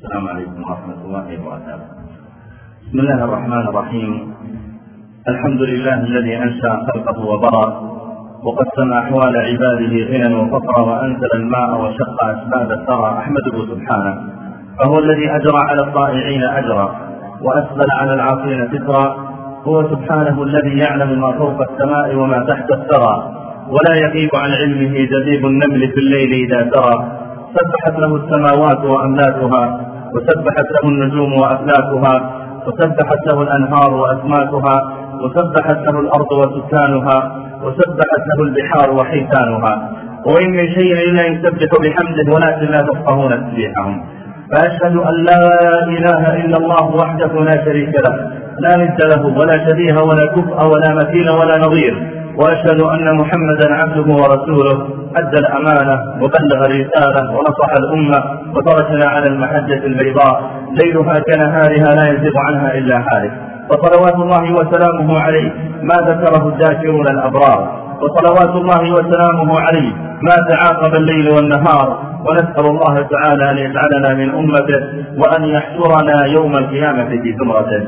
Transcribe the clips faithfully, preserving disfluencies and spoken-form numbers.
السلام عليكم ورحمة الله وبركاته. بسم الله الرحمن الرحيم. الحمد لله الذي أنشأ خلقه وبرأ وقسم أحوال عباده غنى وفقرا وأنزل الماء وشق أسباب الثرى، أحمده سبحانه، فهو الذي أجرى على الطائعين أجرا وأسبل على العاصين سترا. هو سبحانه الذي يعلم ما فوق السماء وما تحت الثرى، ولا يغيب عن علمه دبيب النمل في الليل إذا سرى. سبحت له السماوات وأملاكها، وسبحت له النجوم وأفلاكها، وسبحت له الأنهار وأسماكها، وسبحت له الأرض وسكانها، وسبحت له البحار وحيتانها. وإن من شيء إلا يسبح بحمده ولكن لا تفقهون تسبيحهم. فأشهد أن لا إله إلا الله وحده لا شريك له، لا ند له ولا شبيه ولا كفء ولا مثيل ولا نظير. وأشهد أن محمدا عبده ورسوله، أدى الأمانة وبلغ الرسالة ونصح الأمة وتركنا على المحجة البيضاء ليلها كنهارها لا يزيغ عنها إلا هالك. وصلوات الله وسلامه عليه ما ذكره الذاكرون الأبرار، وصلوات الله وسلامه عليه ما تعاقب الليل والنهار. ونسأل الله تعالى أن يجعلنا من أمته وأن يحشرنا يوم القيامة في زمرته.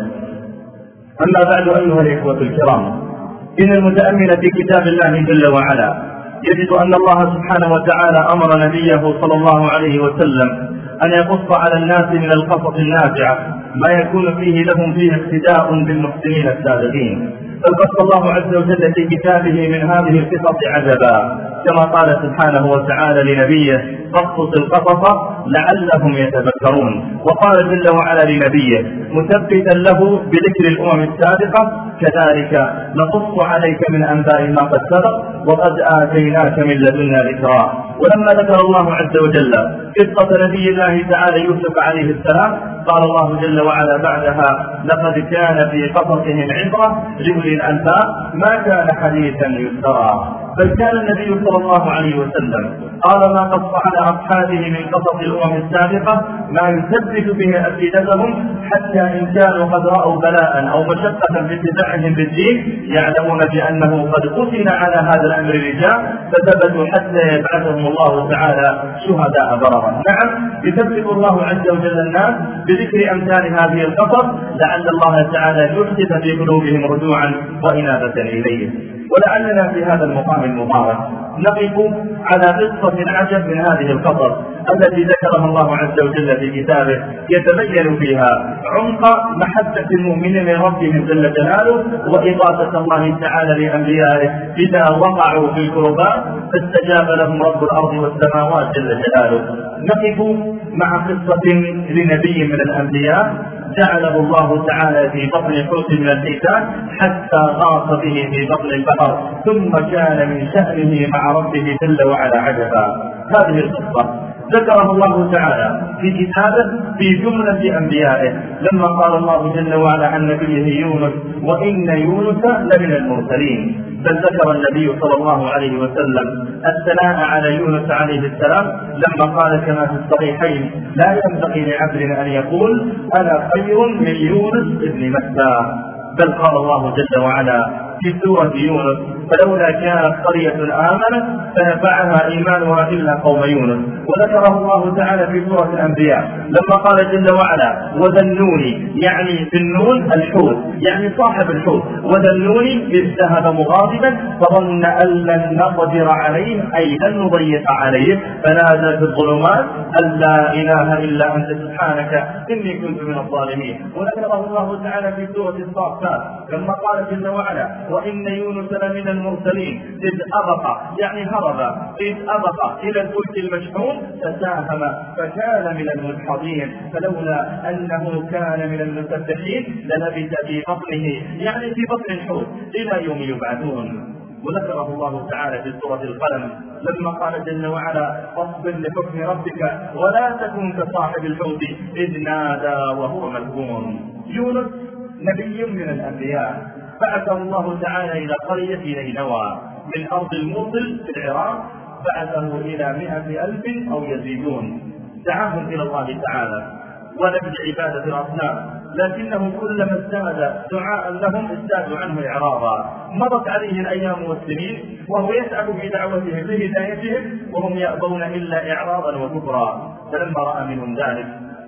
أما بعد، أيها الإخوة الكرام، إن المتأمل في كتاب الله جل وعلا يجد أن الله سبحانه وتعالى أمر نبيه صلى الله عليه وسلم أن يقص على الناس من القصص النافعة ما يكون فيه لهم فيه اقتداء بالمحسنين السابقين. فقص الله عز وجل في كتابه من هذه القصص عجبا، كما قال سبحانه وتعالى لنبيه: فاقصص القصص لعلهم يتذكرون. وقال جل وعلا لنبيه مثبتا له بذكر الأمم السابقة: كذلك نقص عليك من أنباء ما قد سبق وقد آتيناك من لدنا ذكرا. ولما ذكر الله عز وجل قصة نبي الله تعالى يوسف عليه السلام، قال الله جل وعلا بعدها: لقد كان في قصصهم عبرة لأولي الألباب ما كان حديثا يفترى. بل كان النبي صلى الله عليه وسلم قال ما قص على أصحابه من قصص الأمم السابقة ما يثبت به أفئدتهم، حتى إن كانوا قد رأوا بلاء أو مشقة في اتباعهم بالدين يعلمون بأنه قد قتل على هذا الأمر رجال فثبتوا حتى يبعثهم الله تعالى شهداء بررا. نعم، يثبت الله عز وجل الناس بذكر أمثال هذه القصص لعل الله تعالى يحدث في قلوبهم رجوعا وإنابة إليه. ولعلنا في هذا المقام المبارك نقف على قصة عجب من هذه القصص التي ذكرها الله عز وجل في كتابه، يتبين فيها عمق محبة المؤمنين لربهم جل جلاله وإغاثة الله تعالى لأنبيائه إذا وقعوا في الكربات فاستجاب لهم رب الأرض والسماوات جل جلاله. نقف مع قصة لنبي من الأنبياء جعله الله تعالى في بطن حوت من الحيتان حتى غاص به في بطن البحر، ثم كان من شأنه مع ربه جل وعلا عجبا. هذه القصة ذكرها الله تعالى في كتابه في جملة أنبيائه، لما قال الله جل وعلا عن نبيه يونس: وإن يونس لمن المرسلين. بل ذكر النبي صلى الله عليه وسلم الثناء على يونس عليه السلام لما قال كما في الصحيحين: لا ينبغي لعبد أن يقول أنا خير من يونس ابن متى. بل قال الله جل وعلا في سورة يونس: فلولا كانت قرية آمنت فنفعها إيمانها إلا قوم يونس. وذكره الله تعالى في سورة الأنبياء لما قال جل وعلا: وذا النون، يعني في النون الحوت، يعني صاحب الحوت. وذا النون إذ ذهب مغاضبا فظن أن لن نقدر عليه أي لن نضيق عليه فنادى في الظلمات أن لا إله إلا أنت سبحانك إني كنت من الظالمين. وذكره الله تعالى في سورة الصافات لما قال جل وعلا: وإن يونس لمن المرسلين إذ أبق، يعني هرب، إذ أبق إلى الفلك المشحون فساهم فكان من المدحضين فلولا أنه كان من المسبحين للبث في بطنه، يعني في بطن الحوت، إلى يوم يبعثون. وذكره الله تعالى في سورة القلم لما قال جل وعلا: فاصبر لحكم ربك ولا تكن كصاحب الحوت إذ نادى وهو مذموم. يونس نبي من الأنبياء بعثه الله تعالى إلى قرية نينوى من أرض الموصل في العراق، بعثه إلى مئة ألف أو يزيدون، دعاهم إلى الله تعالى ونبذ عبادة الأصنام، لكنه كلما ازداد دعاء لهم ازدادوا عنه إعراضا. مضت عليه الأيام والسنين وهو يسعى في دعوتهم بهدايتهم وهم يأبون إلا إعراضا وكفرا. فلما رأى منهم ذلك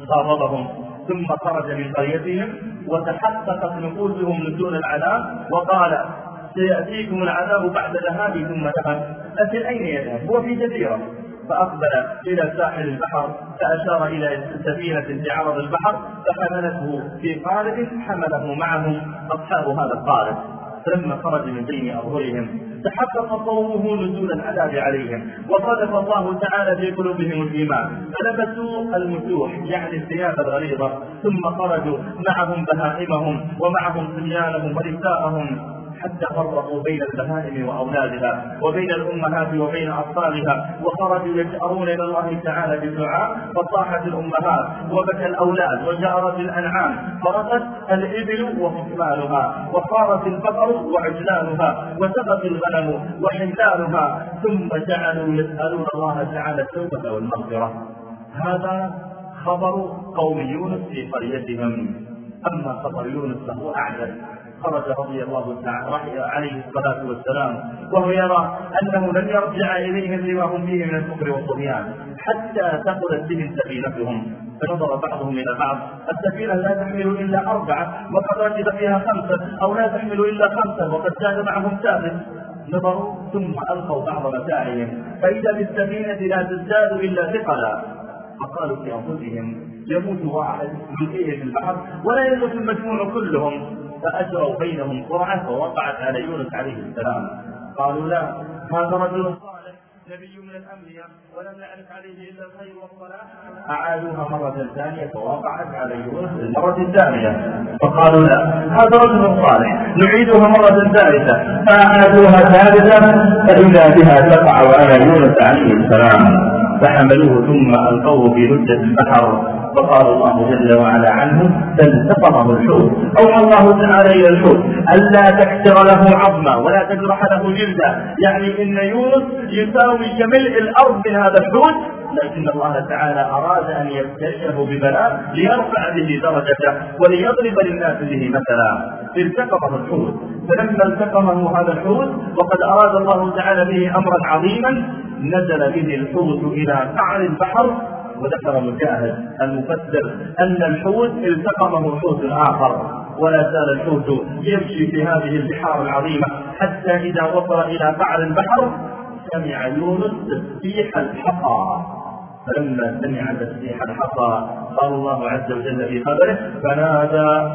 غاضبهم ثم خرج من قريتهم وتحققت نفوسهم نزول العذاب وقال سيأتيكم العذاب بعد ذهابي ثم ذهب. لكن أين يذهب؟ هو في جزيرة. فأقبل إلى ساحل البحر فأشار إلى سفينة في عرض البحر فحملته في قارب حمله معهم أصحاب هذا القارب. فلما خرج من بين أظهرهم تحقق قومه نزول العذاب عليهم وقذف الله تعالى في قلوبهم الإيمان فلبسوا المسوح يعني الثياب الغليظة ثم خرجوا معهم بهائمهم ومعهم صبيانهم ونساءهم حتى فرقوا بين البهائم وأولادها وبين الأمهات وبين أطفالها وخرجوا يجأرون إلى الله تعالى بالدعاء فصاحت الأمهات وبكى الأولاد وجأرت الأنعام فرقت الإبل وحمالها وصارت البقر وعجلانها وسبت الغنم وحملانها ثم جعلوا يسألون الله تعالى التوبة والمغفرة. هذا خبر قوم يونس في قريتهم. أما خبر يونس فهو أعجب. خرج رضي الله تعالى عليه الصلاة والسلام وهو يرى أنه لن يرجع إليهم لما هم فيه من الكفر والطغيان حتى ثقلت بهم سفينتهم. فنظر بعضهم إلى بعض السفينة لا تحمل إلا أربعة وقد ركب فيها خمسة أو لا تحمل إلا خمسة وقد زاد معهم ثالث. نظروا ثم ألقوا بعض متاعهم فإذا بالسفينة لا تزداد إلا ثقلا. فقالوا في أنفسهم يموت واحد من فيه في البحر ولا يموت المجموع كلهم. فأجروا بينهم قرعة فوقعت على يونس عليه السلام. قالوا لا هذا رجل صالح نبي من الأنبياء ولم نعرف عليه إلا الخير والصلاح. أعادوها مرة ثانية فوقعت على يونس المرة الثانية. فقالوا لا هذا رجل صالح نعيدها مرة ثالثة فأعادوها ثالثة فإذا بها تقع على يونس عليه السلام. فحملوه ثم ألقوه في لجة البحر. فقال الله جل وعلا عنه فالتقمه الحوت. أوحى الله تعالى إلى الحوت ألا تكسر له عظما ولا تجرح له جلدا يعني إن يونس يساوي كملء الأرض من هذا الحوت لكن الله تعالى أراد أن يبتليه ببلاء ليرفع به درجته وليضرب للناس به مثلا. التقمه الحوت. فلما التقمه هذا الحوت وقد أراد الله تعالى به أمرا عظيما نزل به الحوت إلى قعر البحر. وذكر مجاهد المفسر أن الحوت التقمه حوت آخر ولا زال الحوت يمشي في هذه البحار العظيمة حتى إذا وصل إلى قعر البحر سمع يونس تسبيح الحصى. فلما سمع تسبيح الحصى قال الله عز وجل في خبره فنادى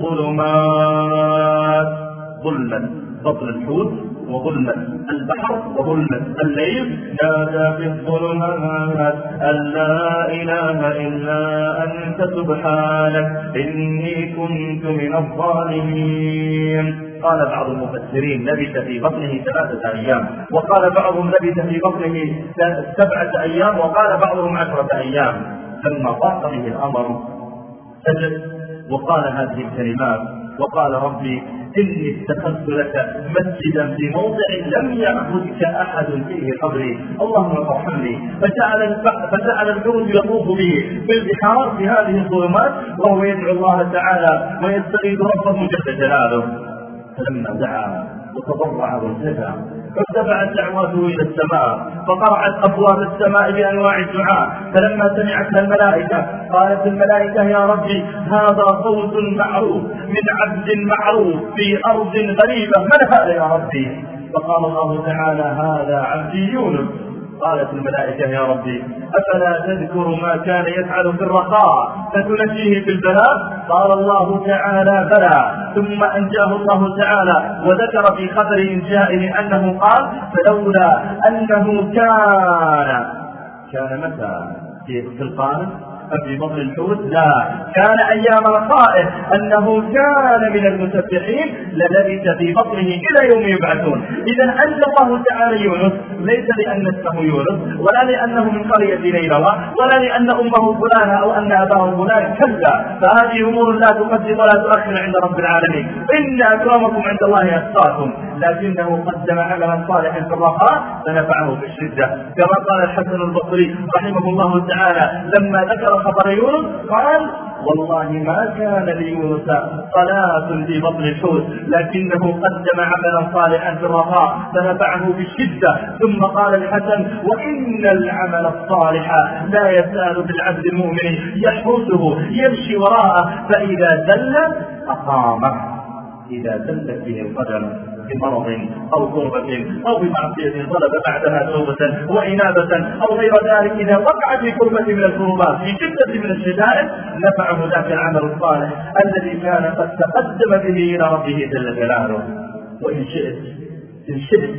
بالظلمات ظلما بطن الحوت وظلمة البحر وظلمة الليل نادى في الظلمات أن لا إله إلا أنت سبحانك إني كنت من الظالمين. قال بعض المفسرين لبث في بطنه ثلاثة أيام وقال بعضهم لبث في بطنه سبعة أيام وقال بعضهم عشرة أيام. لما ضاق به الأمر سجد وقال هذه الكلمات وقال ربي إني اتخذت لك مسجدا في موضع لم يعبدك أحد فيه قبلي اللهم ارحمني. فجعل فجعل الحوت يطوف به في البحار في هذه الظلمات وهو يدعو الله تعالى ويستغيث ربه جل جلاله. فلما دعا وتضرع وارتفع فارتفعت دعوته إلى السماء فقرعت أبواب السماء بأنواع الدعاء. فلما سمعتها الملائكة قالت الملائكة يا ربي هذا صوت معروف من عبد معروف في أرض غريبة من هذا يا ربي؟ فقال الله تعالى هذا عبدي يونس. قالت الملائكة يا ربي أفلا تذكر ما كان يفعل في الرخاء فتنجيه في البلاء؟ قال الله تعالى بلى. ثم أنجاه الله تعالى وذكر في خبر إنجائه أنه قال فلولا أنه كان كان متى في القارب في بطن الحوت لا كان أيام رخائه أنه كان من المسبحين للبث في بطنه إلى يوم يبعثون. إذا أنزل الله تعالى يونس ليس لأن اسمه يونس ولا لأنه من قرية نينوى ولا لأن أمه فلانة أو أن أباه فلان كلا. فهذه أمور لا تقدم ولا تؤخر عند رب العالمين. إن أكرمكم عند الله أتقاكم. لكنه قدم عملا صالحا في الرخاء فنفعه في الشدة كما قال الحسن البصري رحمه الله تعالى لما ذكر خبر يونس قال والله ما كان ليونس صلاة في بطن الحوت لكنه قدم عملا صالحا في الرخاء فنفعه بالشدة. ثم قال الحسن وإن العمل الصالح لا يزال بالعبد المؤمن يحرسه يمشي وراءه فإذا زل أقامه. إذا زلت به القدم بمرض أو كربة أو بمعصية طلب بعدها توبة وإنابة أو غير ذلك، إذا وقع في كربة من الكربات في شدة من الشدائد نفعه ذاك العمل الصالح الذي كان قد تقدم به إلى ربه جل جلاله. وإن شئت إن شئت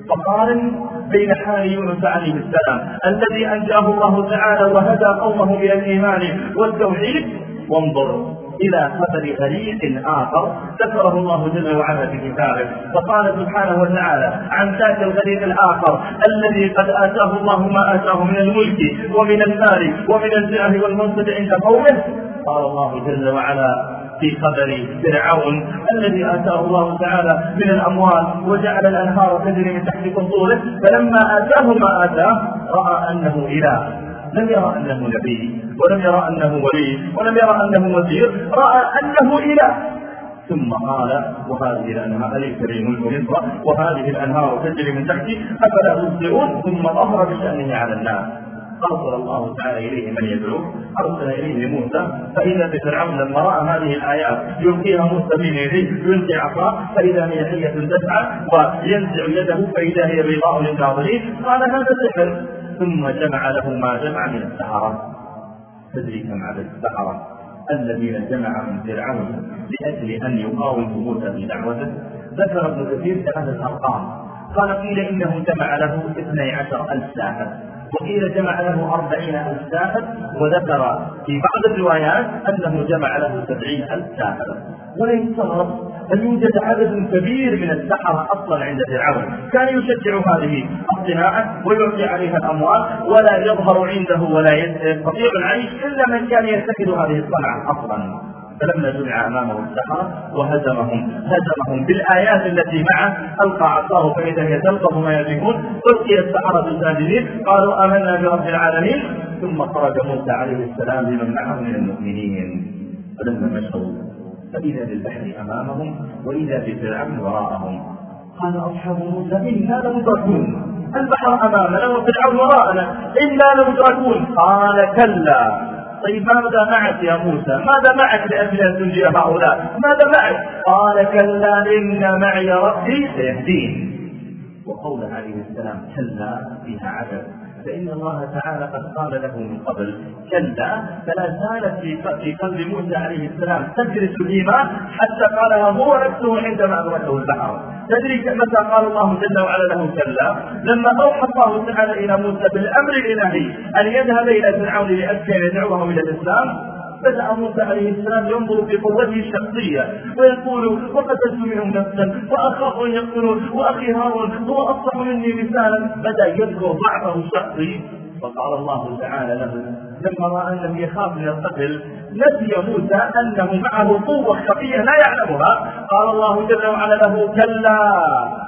فقارن بين حال يونس عليه السلام الذي أنجاه الله تعالى وهدى قومه إلى الإيمان والتوحيد، وانظر إلى خبر غريق آخر ذكره الله جل وعلا في كتابه. فقال سبحانه وتعالى عن ذاك الغريق الآخر الذي قد آتاه الله ما آتاه من الملك ومن المال ومن الجاه والمنصب عند قومه. قال الله جل وعلا في خبر فرعون الذي آتاه الله تعالى من الأموال وجعل الأنهار تجري من تحت قصوره، فلما آتاه ما آتاه رأى أنه إله، لم يرى أنه نبي ولم يرى أنه ولي ولم يرى أنه وزير، رأى أنه إله. ثم قال وهذه الأنهار أليس لي ملك مصر وهذه الأنهار تجري من تحتي أفلا تبصرون. ثم ظهر بشأنه على الناس. أرسل الله تعالى إليه من يدعوه، أرسل إليه موسى، فإذا بفرعون لما رأى هذه الآيات يلقيها موسى بين يديه يلقي عصاه فإذا هي حية تسعى وينزع يده فإذا هي بيضاء للناظرين، قال هذا سحر. ثم جمع له ما جمع من السحرة. تدري كم عدد السحرة الذين جمعهم فرعون لأجل أن يقاوموا موسى في دعوته؟ ذكر ابن كثير ثلاثة أرقام. قال قيل إنه جمع له اثني عشر ألف ساحر، وقيل جمع له أربعين ألف ساحر، وذكر في بعض الروايات أنه جمع له سبعين ألف ساحر. ولا يستغرب أن يوجد عدد كبير من السحرة أصلا عند فرعون، كان يشجع هذه الصناعة ويعطي عليها الأموال، ولا يظهر عنده ولا يستطيع العيش إلا من كان يتخذ هذه الصنعة أصلا. فلما جمع أمامه السحرة وهزمهم هزمهم بالآيات التي معه ألقى عصاه فإذا هي تلقف ما يفكون، ألقي السحرة ساجدين قالوا آمنا برب العالمين. ثم خرج موسى عليه السلام بمن معه من المؤمنين، فلما مشوا فإذا بالبحر أمامهم وإذا بفرعون وراءهم. قال أصحاب موسى إنا لمدركون، البحر أمامنا وفرعون وراءنا، إنا لمدركون. قال كلا. طيب ماذا معك يا موسى؟ ماذا معك لأجل أن تنجي هؤلاء؟ ماذا معك؟ قال كلا إن معي ربي سيهدين. وقول عليه السلام كلا فيها عدد، فإن الله تعالى قد قال له من قبل كلا، فلا زالت في قلب موسى عليه السلام تجرس الإيمان حتى قالها هو نفسه عندما أدركه البحر. تدري متى قال الله جل وعلا له كلا؟ لما أوحى الله تعالى إلى موسى بالأمر الإلهي أن يذهب إلى فرعون لأجل أن يدعوه إلى الإسلام، بدأ موسى عليه السلام ينظر في قوته الشخصية ويقول وقتلت منهم نفسا وأخاف أن يقتلون وأخي هارون هو أصلح مني لسانا. بدأ يذكر ضعفه الشخصي، فقال الله تعالى له لما رأى أنه يخاف من القتل نسي موسى أنه معه قوة خفية لا يعلمها. قال الله جل وعلا له كلا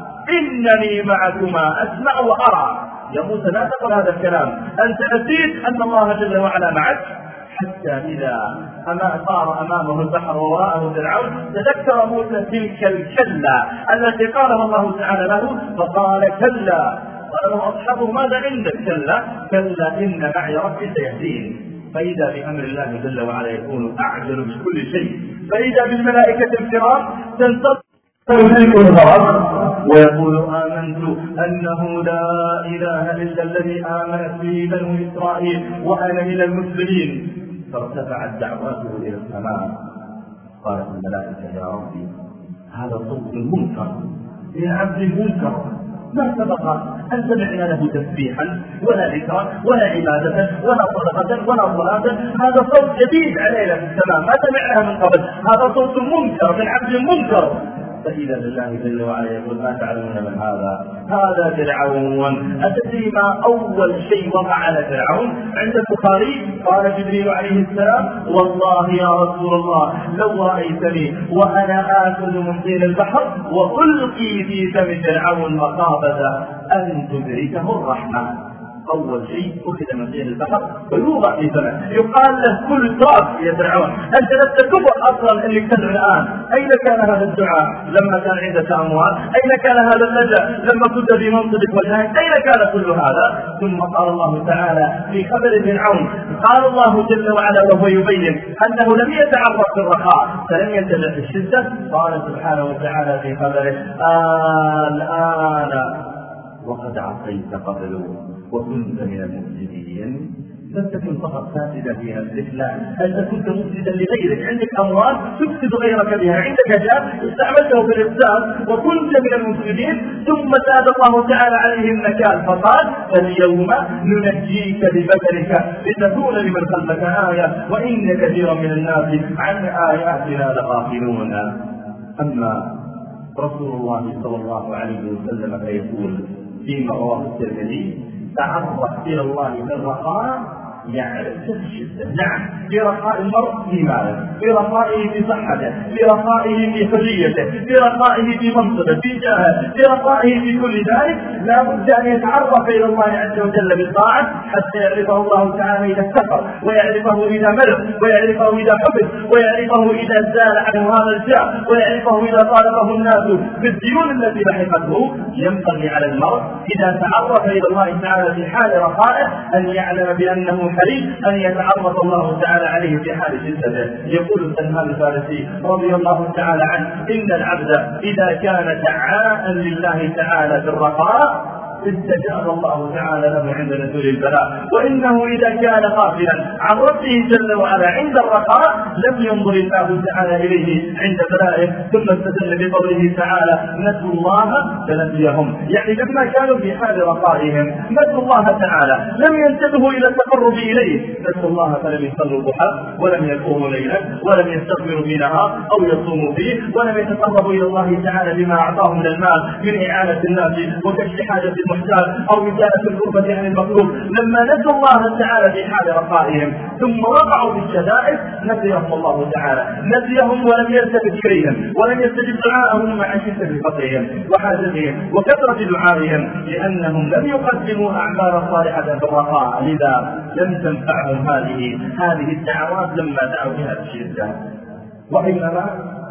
إنني معكما أسمع وأرى. يا موسى لا تقل هذا الكلام، أنت نسيت أن الله جل وعلا معك. حتى إذا أما صار أمامه البحر ووراءه فرعون تذكر موسى تلك الكلا التي قالها الله تعالى له، فقال كلا. قال له أصحابه ماذا عندك؟ كلا كلا إن معي ربي سيهدين. فإذا بأمر الله جل وعلا يكون أعجل بكل شيء، فإذا بالملائكة الكرام تنتظر ويقول آمنت أنه لا إله إلا الذي آمنت به بنو إسرائيل وأنا من المسلمين. فارتفعت دعواته إلى السماء. قالت الملائكة يا ربي هذا صوت منكر من عبد منكر، ما سبق أن سمعنا له تسبيحا ولا ذكرا ولا عبادة ولا صدقة ولا صلاة. هذا صوت جديد علينا في السماء ما سمعناه من قبل، هذا صوت منكر من عبد منكر. فإذا بالله جل وعلا يقول ما تعلمون من هذا؟ هذا فرعون. أتدري ما أول شيء وقع على فرعون؟ عند البخاري قال جبريل عليه السلام والله يا رسول الله لو رأيتني وأنا آكل من طين البحر وألقي في فم فرعون مخافة أن تدركه الرحمة. أول شيء أخذ من سيل البحر ويوضع في فمه، يقال له كل تراب يا فرعون، أنت لست كبر أصلا أنك تدعو الآن. أين كان هذا الدعاء لما كان عندك أموال؟ أين كان هذا اللجأ لما كنت في منصبك وجاهك؟ أين كان كل هذا؟ ثم قال الله تعالى في خبر فرعون، قال الله جل وعلا وهو يبين أنه لم يتعرف في الرخاء فلم يتبع في الشدة، قال سبحانه وتعالى في خبره الآن وقد عصيت قبل وكنت من المفسدين. لم تكن فقط فاسدا في نفسك، لا، انت كنت مفسدا لغيرك، عندك اموال تفسد غيرك بها، عندك جاه استعملته في الافساد وكنت من المفسدين. ثم زاد الله تعالى عليه النكال فقال فاليوم ننجيك ببدنك لتكون لمن خلفك آية وإن كثيرا من الناس عن آياتنا لغافلون. أما رسول الله صلى الله عليه وسلم فيقول فيما رواه الترمذي تعرف إلى الله في الرخاء يعرف الشدة. نعم، في رخاء المرء في ماله، في رخائه في صحته، في رخائه في حريته، في رخائه في منصبه، في جاهه، في رخائه في كل ذلك لا بد أن يتعرف إلى الله عز وجل بالطاعة حتى يعرفه الله تعالى إذا استقر، ويعرفه إذا ملك، ويعرفه إذا حفظ، ويعرفه إذا زال عنه هذا الجاه، ويعرفه إذا طالبه الناس بالديون التي لحقته. ينبغي على المرء إذا تعرف إلى الله تعالى في حال رخائه أن يعلم بأنه حري أن يتعرف الله تعالى عليه في حال شدته. يقول سلمان الفارسي رضي الله تعالى عنه إن العبد إذا كان دعاء لله تعالى في الرخاء استجاب الله تعالى له عند نزول البلاء، وإنه إذا كان غافلا عن ربه جل وعلا عند الرخاء لم ينظر الله تعالى إليه عند بلائه. ثم استدل بقوله تعالى نسوا الله فنسيهم، يعني لما كانوا في حال رخائهم نسوا الله تعالى، لم ينتبهوا إلى التقرب إليه، نسوا الله فلم يصلوا الضحى ولم يقوموا ليلا ولم يستغفروا في نهار أو يصوموا فيه، ولم يتقربوا إلى الله تعالى بما أعطاهم من المال من إعانة الناس وكشف حاجة أو إزالة الكربة عن المطلوب. لما نسوا الله تعالى في حال رخائهم ثم وقعوا في الشدائد نسيهم الله تعالى، نسيهم ولم يلتفت إليهم ولم يستجب دعاءهم مع شدة فقرهم وحاجتهم وكثرة دعائهم، لأنهم لم يقدموا أعمالا صالحة في الرخاء، لذا لم تنفعهم هذه هذه الدعوات لما دعوا بها الشدة. وإنما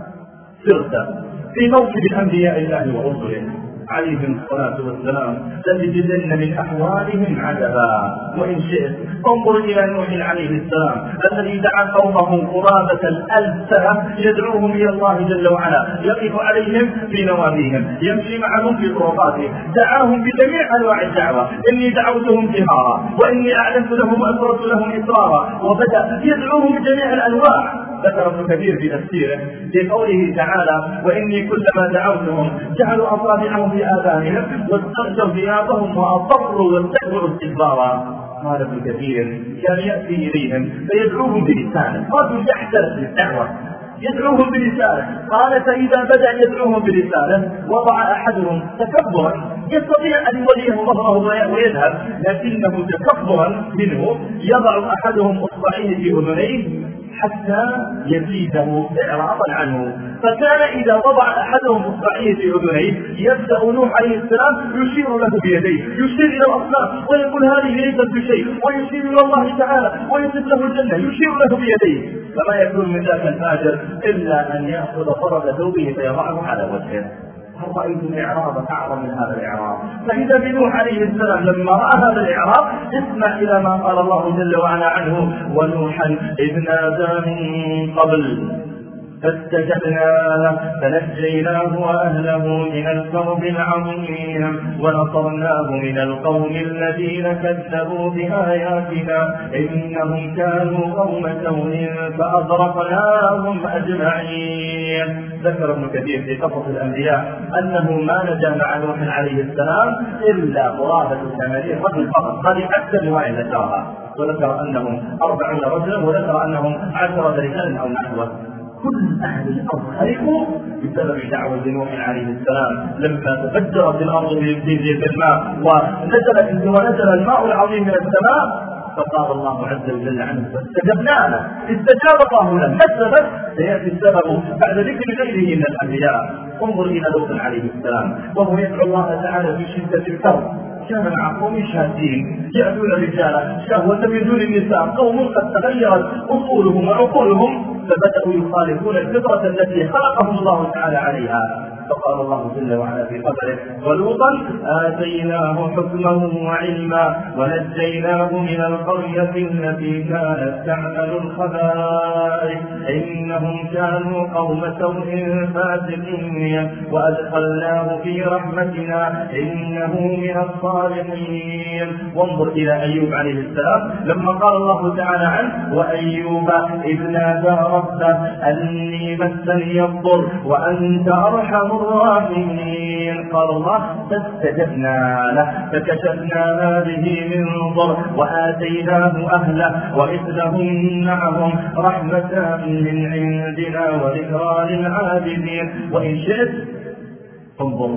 سرت في موكب الأنبياء الله ورسله عليهم الصلاة والسلام لتجدن من أحوالهم عجبا. وإن شئت انظر إلى نوح عليه السلام الذي دعا قومه قرابة الألف سنة يدعوهم إلى الله جل وعلا، يقف عليهم في نواديهم، يمشي معهم في طرقاتهم، دعاهم بجميع أنواع الدعوة، إني دعوتهم جهارا وإني أعلنت لهم وأسررت لهم إسرارا، وبدأ يدعوهم بجميع الأنواع. ذكر ابن كثير في تفسيره في قوله تعالى وإني كلما دعوتهم جعلوا أصابعهم في آذانهم واستغشوا ثيابهم وأصروا واستكبروا استكبارا. قال ابن كثير كان يأتي إليهم فيدعوهم بلسانه، رجل يحترس بالدعوة يدعوهم بلسانه، قال فإذا بدأ يدعوهم بلسانه وضع أحدهم تكبرا يستطيع أن يوليه ظهره ويذهب، لكنه تكبرا منه يضع أحدهم أصبعيه في أذنيه حتى يزيده إعراضا عنه. فكان إذا وضع أحدهم إصبعيه في أذنيه يبدأ نوح عليه السلام يشير له بيديه، يشير إلى الأصنام ويقول هذه ليست بشيء، ويشير إلى الله تعالى ويصف له الجنة، يشير له بيديه. فما يكون من ذاك الفاجر إلا أن يأخذ فرد ثوبه فيضعه على وجهه. هل رأيتم إعراضا أعظم من هذا الإعراض؟ فإذا بنوح عليه السلام لما رأى هذا الإعراض اسمع إلى ما قال الله جل وعلا عنه ونوحا إذ نادى من قبل فاستجبنا له فنجيناه وأهله من الكرب العظيم ونصرناه من القوم الذين كذبوا بآياتنا إنهم كانوا قوم سوء فأغرقناهم أجمعين. ذكر ابن كثير في قصص الأنبياء أنه ما نجا مع نوح عليه السلام إلا قرابة ثمانين رجل فقط، هذه أكثر رواية ذكرها، وذكر أنهم أربعون رجلا وذكر أنهم عشرة رجال أو نحوه. كل أهل الأرض خلقوا بسبب دعوة نوح عليه السلام لما تفجرت الأرض بالماء ونزل ونزل الماء العظيم من السماء، فقال الله عز وجل عنه فاستجبنا له، استجاب الله له. ما السبب؟ سيأتي السبب بعد ذكر غيره من الأنبياء. انظر إلى لوط عليه السلام وهو يدعو الله تعالى في شدة الكرب كان مع قوم شاذين يأتون الرجال شهوة من دون النساء، قوم قد تغيرت أصولهم وعقولهم فبدأوا يخالفون الفطرة التي خلقهم الله تعالى عليها. فقال الله جل وعلا في قدره: ولوطا آتيناه حكما وعلما ونجيناه من القرية التي كانت تعمل الخبائث إنهم كانوا قوم سوء فاسقين وأدخلناه في رحمتنا إنه من الصالحين. وانظر إلى أيوب عليه السلام لما قال الله تعالى عنه: وأيوب إذ نادى ربه أني مسني الضر وأنت أرحم الراحمين. قال الله: فاستجبنا له فكشفنا ما به من ضر وآتيناه أهله ومثلهم معهم رحمة من عندنا وذكرى للعابدين. وإن شئت انظر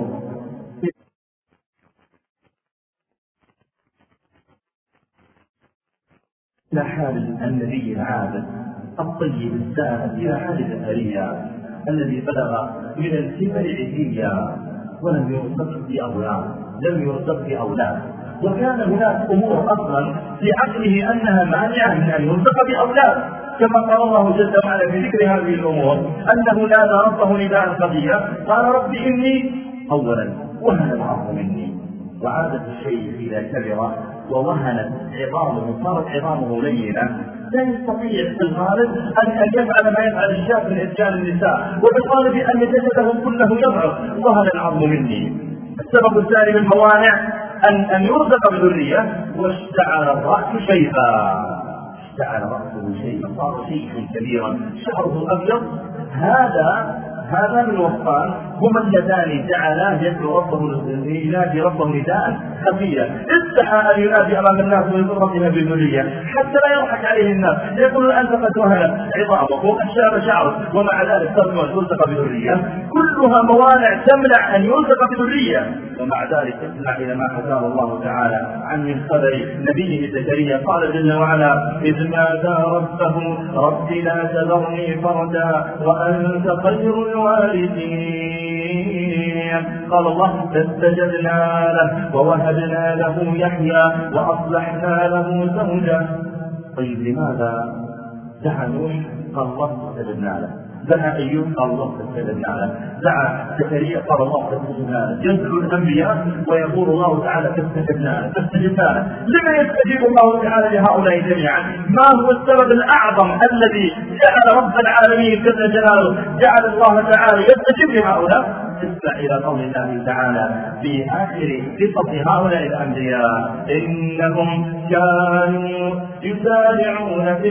إلى حال النبي العابد الطيب السائل، إلى حال زكريا الذي بلغ من الكبر عتيا ولم يرزق بأولاد لم يرزق بأولاد وكان هناك أمور أصلا في عقله أنها مانعة من أن يرزق بأولاد، كما قال الله جل وعلا في ذكر هذه الأمور أنه نادى ربه نداء خفيا قال: رب إني أولا وهن العظم مني وعادت الشيء إذا كبر ووهنت عظامه صارت عظامه لينة لا يستطيع في الغالب أن يفعل ما يفعل الشاب من إتيان النساء، وبالغالب أن جسده كله يضعف وهن العظم مني. السبب الثاني من الموانع أن أن يرزق بذرية واشتعل الرأس شيئا اشتعل رأسه شيئا صار شيئا كبيرا شعره الأبيض. هذا هذا من وصفان هما اللذان جعلاه يدعو ربه ينادي ربه نداء خفيا. استحى ان ينادي امام الناس ويقول ربنا بالذريه حتى لا يضحك عليه الناس، يقول انت قد وهنت عظامك وقد شاب شعرك ومع ذلك ترجو ان يرزق بذريه. كلها موانع تمنع ان يرزق بذريه، ومع ذلك اسمع الى ما حكاه الله تعالى عن من خبر نبيه زكريا. قال جل وعلا: اذ نادى ربه رب لا تذرني فردا وانت خير الوارثين. قال الله: فاستجبنا له ووهبنا له يحيى وأصلحنا له زوجه. طيب لماذا دعا نوح؟ قال الله: فاستجبنا له. دعا أيوب؟ قال الله: فاستجبنا له. دعا زكريا؟ قال الله: فاستجبنا له. يدعو الأنبياء ويقول الله تعالى: فاستجبنا له فاستجبنا له. لما يستجيب الله تعالى لهؤلاء جميعا؟ ما هو السبب الأعظم الذي جعل رب العالمين جل جلاله جعل الله تعالى يستجيب لهؤلاء؟ اسمع إلى قول الله تعالى في آخر قصة هؤلاء الأنبياء: إنهم كانوا يسارعون في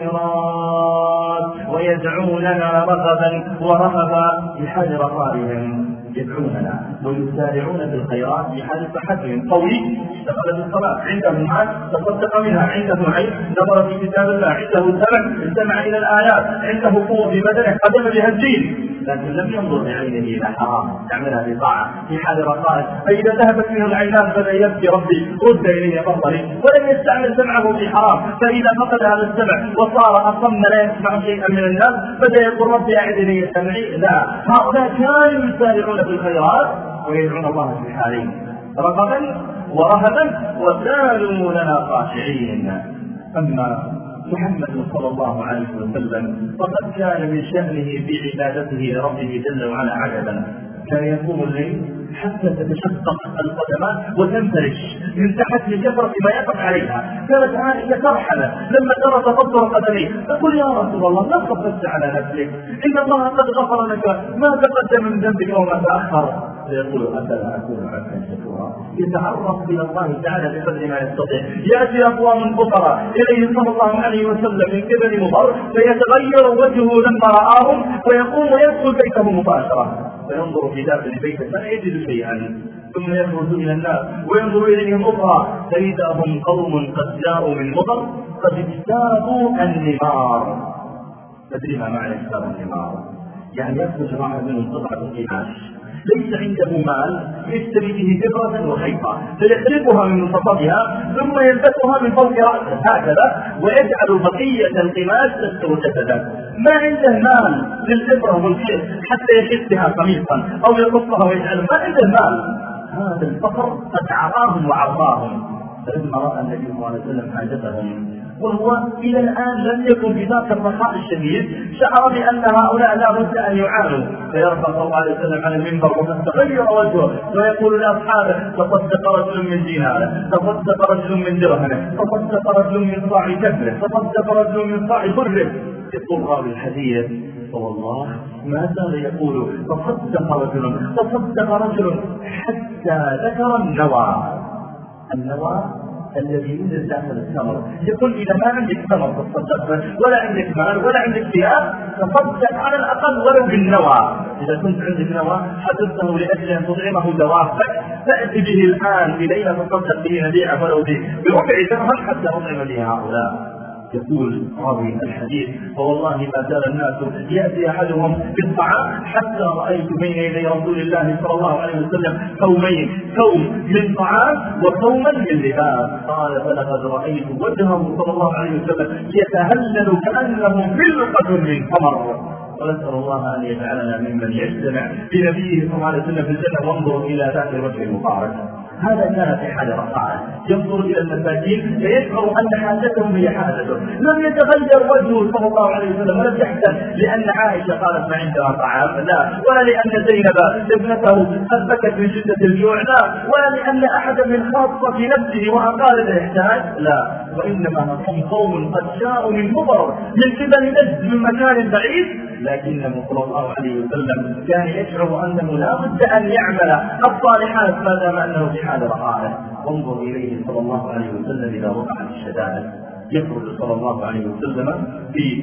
الخيرات ويدعوننا رغبا ورهبا بحال رقابهم. يدعوننا ويسارعون في الخيرات بحال صحتهم، قوي اشتغل بالصلاة، عنده مال تصدق منها، عنده علم نظر في كتاب الله، عنده سمع استمع إلى الآيات، عنده قوة في بدنه قدم بها الدين، لكن لم ينظر بعينه إلى حرام يعملها بطاعة في حال رقائق. فإذا ذهبت منه العينان بدأ يبكي: ربي رد إلي بصري. ولم يستعمل سمعه في حرام، فإذا فقد هذا السمع وصار أصم لا يسمع شيئا من الناس بدأ يقول: ربي أعد إلي سمعي. لا، هؤلاء كانوا يسارعون في الخيرات ويدعون الله في حالين رغبا ورهبا وكانوا لنا خاشعين. أما محمد صلى الله عليه وسلم فقد كان من شأنه في عبادته لربه جل وعلا عجبا. كان يقوم الليل حتى تتشقق القدمات وتنفرش من تحت لكثرة ما يقف عليها. كانت عائشة ترحل لما ترى تفطر قدميه تقول: يا رسول الله لا تقصد على نفسك، إن الله قد غفر لك ما تقدم من ذنبك وما تأخر. فيقول: أفلا أكون عبدا شكورا. يتعرف إلى الله تعالى بقدر ما يستطيع. يأتي أقوام فقراء إليه صلى الله عليه وسلم من قبل مضر فيتغير وجهه لما رآهم ويقوم ويدخل بيته مباشرة فينظر في داخل بيته فلا يجد شيئا، ثم يخرج إلى الناس وينظر إليهم أخرى فإذا هم قوم قد جاءوا من مضر قد اجتابوا النمار. تدري ما معنى اجتاب النمار؟ يعني يخرج معه منهم قطعة قماش ليس عنده مال يشتري به كبرة وخيطة فيحرقها من منتصفها ثم يلبسها من فوق رأسه هكذا ويجعل بقية القماش تستر جسده. ما عنده مال للإبرة والخيط حتى يشد بها قميصا أو يقصها ويجعلها، ما عنده مال. هذا الفقر قد عراهم وعراهم. فلما رأى النبي صلى الله عليه وسلم حاجتهم وهو إلى الآن لم يكن بذاك الرخاء الشديد، شعر بأن هؤلاء لا بد أن يعانوا، فيرفع صلى الله عليه وسلم على المنبر وتغير وجهه ويقول لأصحابه: تصدق رجل من ديناره، تصدق رجل من درهمه، تصدق رجل من صاع كبره، تصدق رجل من صاع بره. يقول راوي الحديث: والله ما زال يقول تصدق رجل تصدق رجل حتى ذكر النوى. النوى الذي ينزل داخل الثمر. يقول: إذا ما عندك ثمر تصدق ولا عندك مال ولا عندك ثياب، تصدق على الأقل ولو بالنوى. إذا كنت عندك نوى حدثته لأجل أن تطعمه دوافك، فأتي به الآن إلينا تصدق به نبيعه ولو بربع درهم حتى نطعم به هؤلاء. يقول راوي الحديث: فوالله ما زال الناس يأتي أحدهم بالطعام حتى رأيت بين يدي رسول الله صلى الله عليه وسلم ثومين، ثوم من طعام وثوما من لباس. قال: فلقد رأيت وجهه صلى الله عليه وسلم يتهلل كأنه ملقة من تمر. ونسأل الله أن يجعلنا ممن يجتمع بنبيه صلى الله عليه وسلم في الجنة وانظر إلى ذات الوجه المبارك. هذا كان في حال رخاء، ينظر إلى المساكين فيشعر أن حاجتهم هي حاجته. لم يتغير وجهه صلى الله عليه وسلم، ولم يحزن لأن عائشة قالت ما عندها طعام، لا، ولا لأن زينب ابنته قد بكت من شدة الجوع، لا، ولا لأن أحدا من خاصة في نفسه وأقال الاحتاج، لا، وإنما هم قوم قد جاءوا من مضر من قبل نجد من مكان بعيد، لكنه صلى الله عليه وسلم كان يشعر أنه لا بد أن يعمل الصالحات ما دام أنه في حال رخاء. وانظر إليه صلى الله عليه وسلم إذا وقعت الشدائد، يخرج صلى الله عليه وسلم في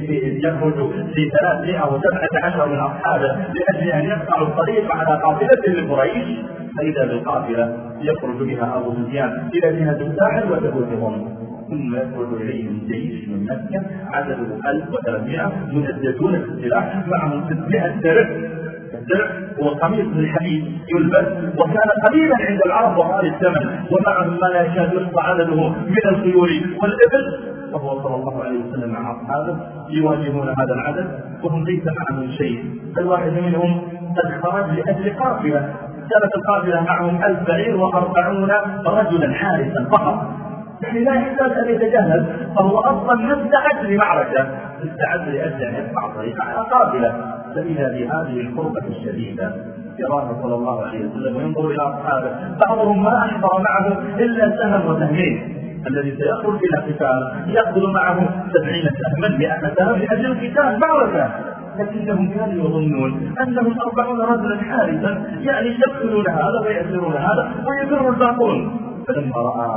يخرج في ثلاثمائة وسبعة عشر من أصحابه لأجل أن يقطعوا الطريق على قافلة لقريش، فإذا بالقافلة يخرج بها أبو سفيان إلى جهة الساحل وتبوتهم، ثم يخرج إليهم جيش من مكة عدده ألف وثلاثمائة مجددون في السلاح، معهم ستمائة درع. الدرع هو قميص من الحديد يلبس، وكان قليلا عند العرب وغالي الثمن، ومعهم ما لا يكاد يحصى عدده من الخيول والإبل، وهو صلى الله عليه وسلم مع أصحابه يواجهون هذا العدد وهم ليس معهم شيء. الواحد منهم قد خرج لأجل قافلة، كانت القافلة معهم ألف بعير وأربعون رجلا حارسا فقط، يعني لا يحتاج أن يتجهز، فهو أصلا مستعد لمعركة، مستعد لأجل أن يقطع طريق على قافلة. فإذا بهذه القربة الشديدة يراه صلى الله عليه وسلم وينظر إلى أصحابه، بعضهم ما أحضر معه إلا سهم وسهمين، الذي سيخرج إلى قتال يأخذ معه سبعين سهما مئة سهم لأجل القتال معركة، لكنهم كانوا يظنون أنهم أربعون رجلا حارسا، يعني يقتلون هذا ويأسرون هذا ويفر الباقون. فلما رأى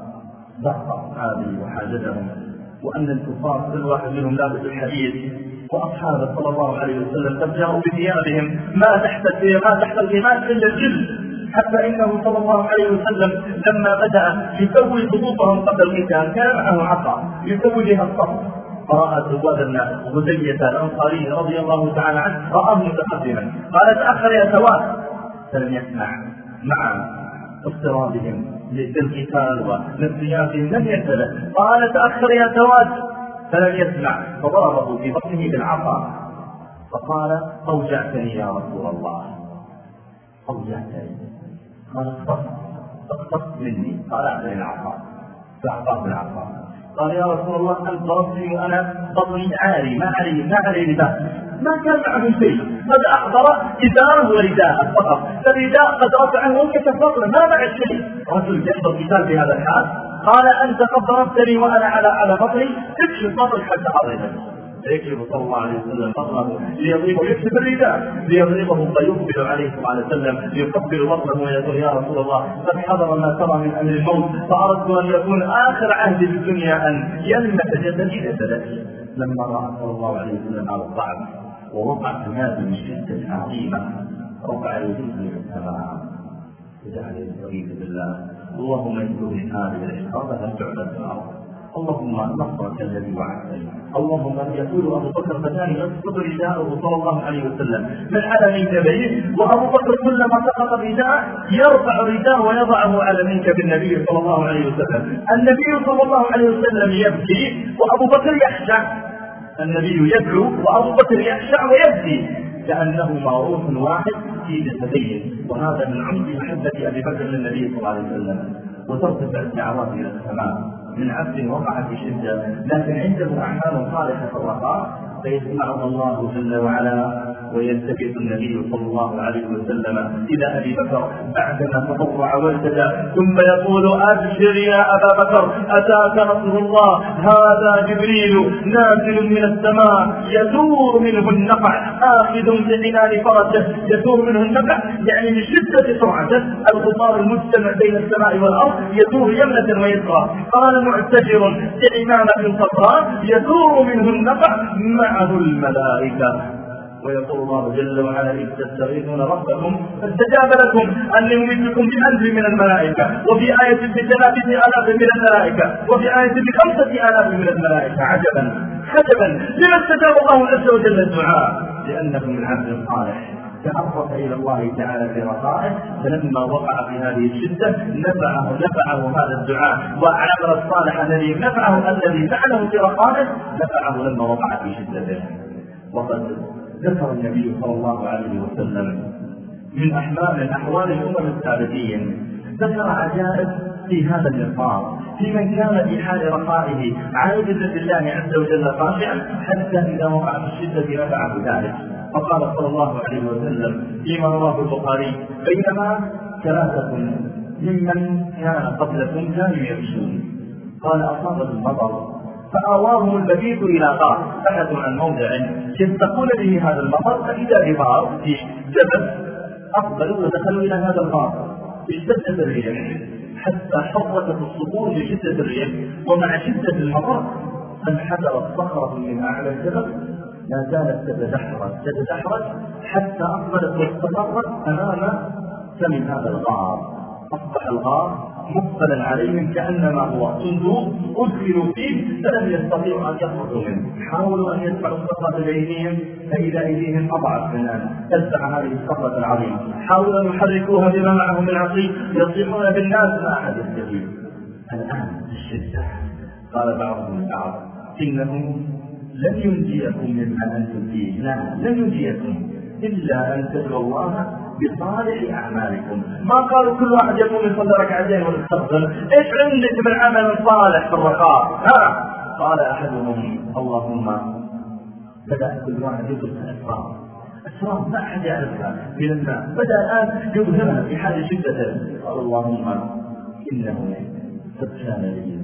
ضغط أصحابه وحاجتهم وأن الكفار كل واحد منهم لابس الحديد، وأصحابه صلى الله عليه وسلم قد جاءوا بثيابهم ما تحت ما تحت الغماس إلا الجلد، حتى إنه صلى الله عليه وسلم لما بدأ يسوي خطوطهم قبل القتال كان معه عصا يسوي بها الصف، فرأى سواد الناس غزية الأنصاري رضي الله تعالى عنه رآه متقدما، قال: تأخر يا سواد، فلم يسمع مع اضطرابهم للقتال ونفسياتهم لم ينتبه، قال: تأخر يا سواد، فلم يسمع، فضربه في بطنه بالعصا، فقال: أوجعتني يا رسول الله، أوجعتني. قال: اقتص مني. قال: أعطني العصا، فأعطاه بالعصا. قال: يا رسول الله أنت ضربتني وأنا بطني عاري، ما علي ما علي لباس، ما كان معه شيء، قد أحضر إزاره ورداءه فقط، فالرداء قد رفعه وكشف بطنه، ما معه شيء. رجل جنب القتال في هذا الحال، قال: أنت قد ضربتني وأنا على على بطني، اكشف بطنك حتى أضربك. فيكشف صلى الله عليه وسلم بطنه ليضربه، يكشف الرداء ليضربه، فيقبل عليه صلى الله عليه وسلم يقبل بطنه ويقول: يا رسول الله قد حضر ما ترى من أمر الموت، فأردت أن يكون آخر عهدي في الدنيا أن يلمس جسدي جسدك. لما رأى صلى الله عليه وسلم على الضعف ووقع هذه من شدة عظيمة رفع الجسم في السماء وجعل يستغيث بالله: اللهم انجو من هذه الإحراق لم تعبد في الأرض، اللهم نصرك الذي وعدتني، اللهم يقول أبو بكر فتاني يسقط رداءه صلى الله عليه وسلم من على منكبيه، وأبو بكر كلما سقط الرداء يرفع رداءه ويضعه على منكب النبي صلى الله عليه وسلم. النبي صلى الله عليه وسلم يبكي وأبو بكر يخشع، النبي يدعو وأبو بكر يخشع ويبكي، كأنهما روح واحد فيه يتبين، وهذا من عمق محبة أبي بكر للنبي صلى الله عليه وسلم. وترتفع الدعوات إلى السماء من عبد وقع في شدة لكن عنده أعمال صالحة في الرخاء فيسمعها الله جل وعلا ويلتفت النبي صلى الله عليه وسلم إلى أبي بكر بعدما تضرع والتجا ثم يقول: أبشر يا أبا بكر، أتاك نصر الله، هذا جبريل نازل من السماء يدور منه النقع آخذ بعنان فرسه. يدور منه النقع يعني من شدة سرعته الغبار المجتمع بين السماء والأرض يدور يمنة ويسرى. قال: معتجر بعنانة صفراء يدور منه النقع معه الملائكة. ويقول الله جل وعلا: إذ تستغيثون ربكم فاستجاب لكم أن يمدكم بألف من الملائكة، وفي آية بثلاثة آلاف من الملائكة، وفي آية بخمسة آلاف من الملائكة. عجبا عجبا لما استجاب الله عز وجل الدعاء؟ لأنه من عبد صالح تعرف إلى الله تعالى في رخائه، فلما وقع في هذه الشدة نفعه نفعه هذا الدعاء، والعمل الصالح الذي نفعه الذي فعله في رخائه نفعه لما وقع في شدته. وقد ذكر النبي صلى الله عليه وسلم من أحوال من أحوال الأمم السابقين، ذكر عجائب في هذا النقاط في من كان في حال رخائه عائدا لله عز وجل خاشعا حتى إذا وقع في الشدة نفعه ذلك. فقال صلى الله عليه وسلم فيما رواه البخاري: بينما ثلاثة ممن كان قبلكم كانوا يمشون، قال: أصابت المطر فآواهم المبيت إلى غار، بحثوا عن موضع يستقون به هذا المطر، فإذا بغار في جبل أقبلوا ودخلوا إلى هذا الغار. اشتدت الريح حتى حركت الصخور لشدة الريح، ومع شدة المطر انحدرت صخرة من أعلى الجبل لا زالت تتدحرج تتدحرج حتى أقبلت واستقرت أمام فم هذا الغار. أصبح الغار مقبلا عليهم كأنما هو صندوق أدخلوا فيه فلم يستطيعوا أن يخرجوا منه. حاولوا أن يدفعوا الصخرة بأيديهم فإذا أيديهم أضعف منها تدفع هذه الصخرة العظيمة. حاولوا أن يحركوها بما معهم من عصي يصيحون بالناس ما أحد يستجيب. الآن الشدة قال بعضهم البعض: إنه لن ينجيكم مما أنتم فيه، لا لن ينجيكم إلا أن تدعوا الله بصالح أعمالكم. ما قالوا كل واحد يقوم يصلي ركعتين ويستغفر، إيش عندك من عمل صالح في الرخاء؟ ها قال أحدهم: اللهم، بدأ كل واحد يدرس أسرار أسرار ما أحد يعرفها من الناس، بدأ الآن يظهرها في حال شدته. قال: اللهم إنه قد كان لي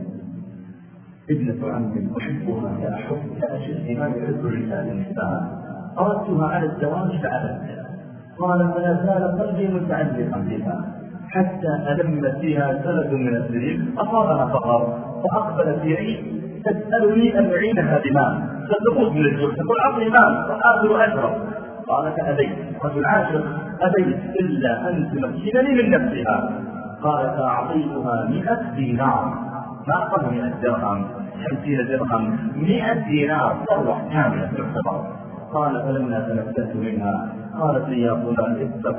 ابنة عم أحبها كأحب كأشد ما يحب الرجال النساء، أردتها على الزواج فأبت. قال: فلا زال قلبي متعلقا بها حتى ألمت فيها سلة من السرير أصابها فقر، فأقبلت إلي تسألني أن أعينها بماء، فتقول من الجوع تقول: أعطني ماء فآكل أشرب. قال: فأبيت. رجل عاشق: أبيت إلا أن تمكنني من نفسها. قال: فأعطيتها مئة دينار، ما قل مئة درهم، خمسين درهم، مئة دينار ثروة كاملة تعتبر. قال: فلما تنفست منها قالت لي: يا فلان اتق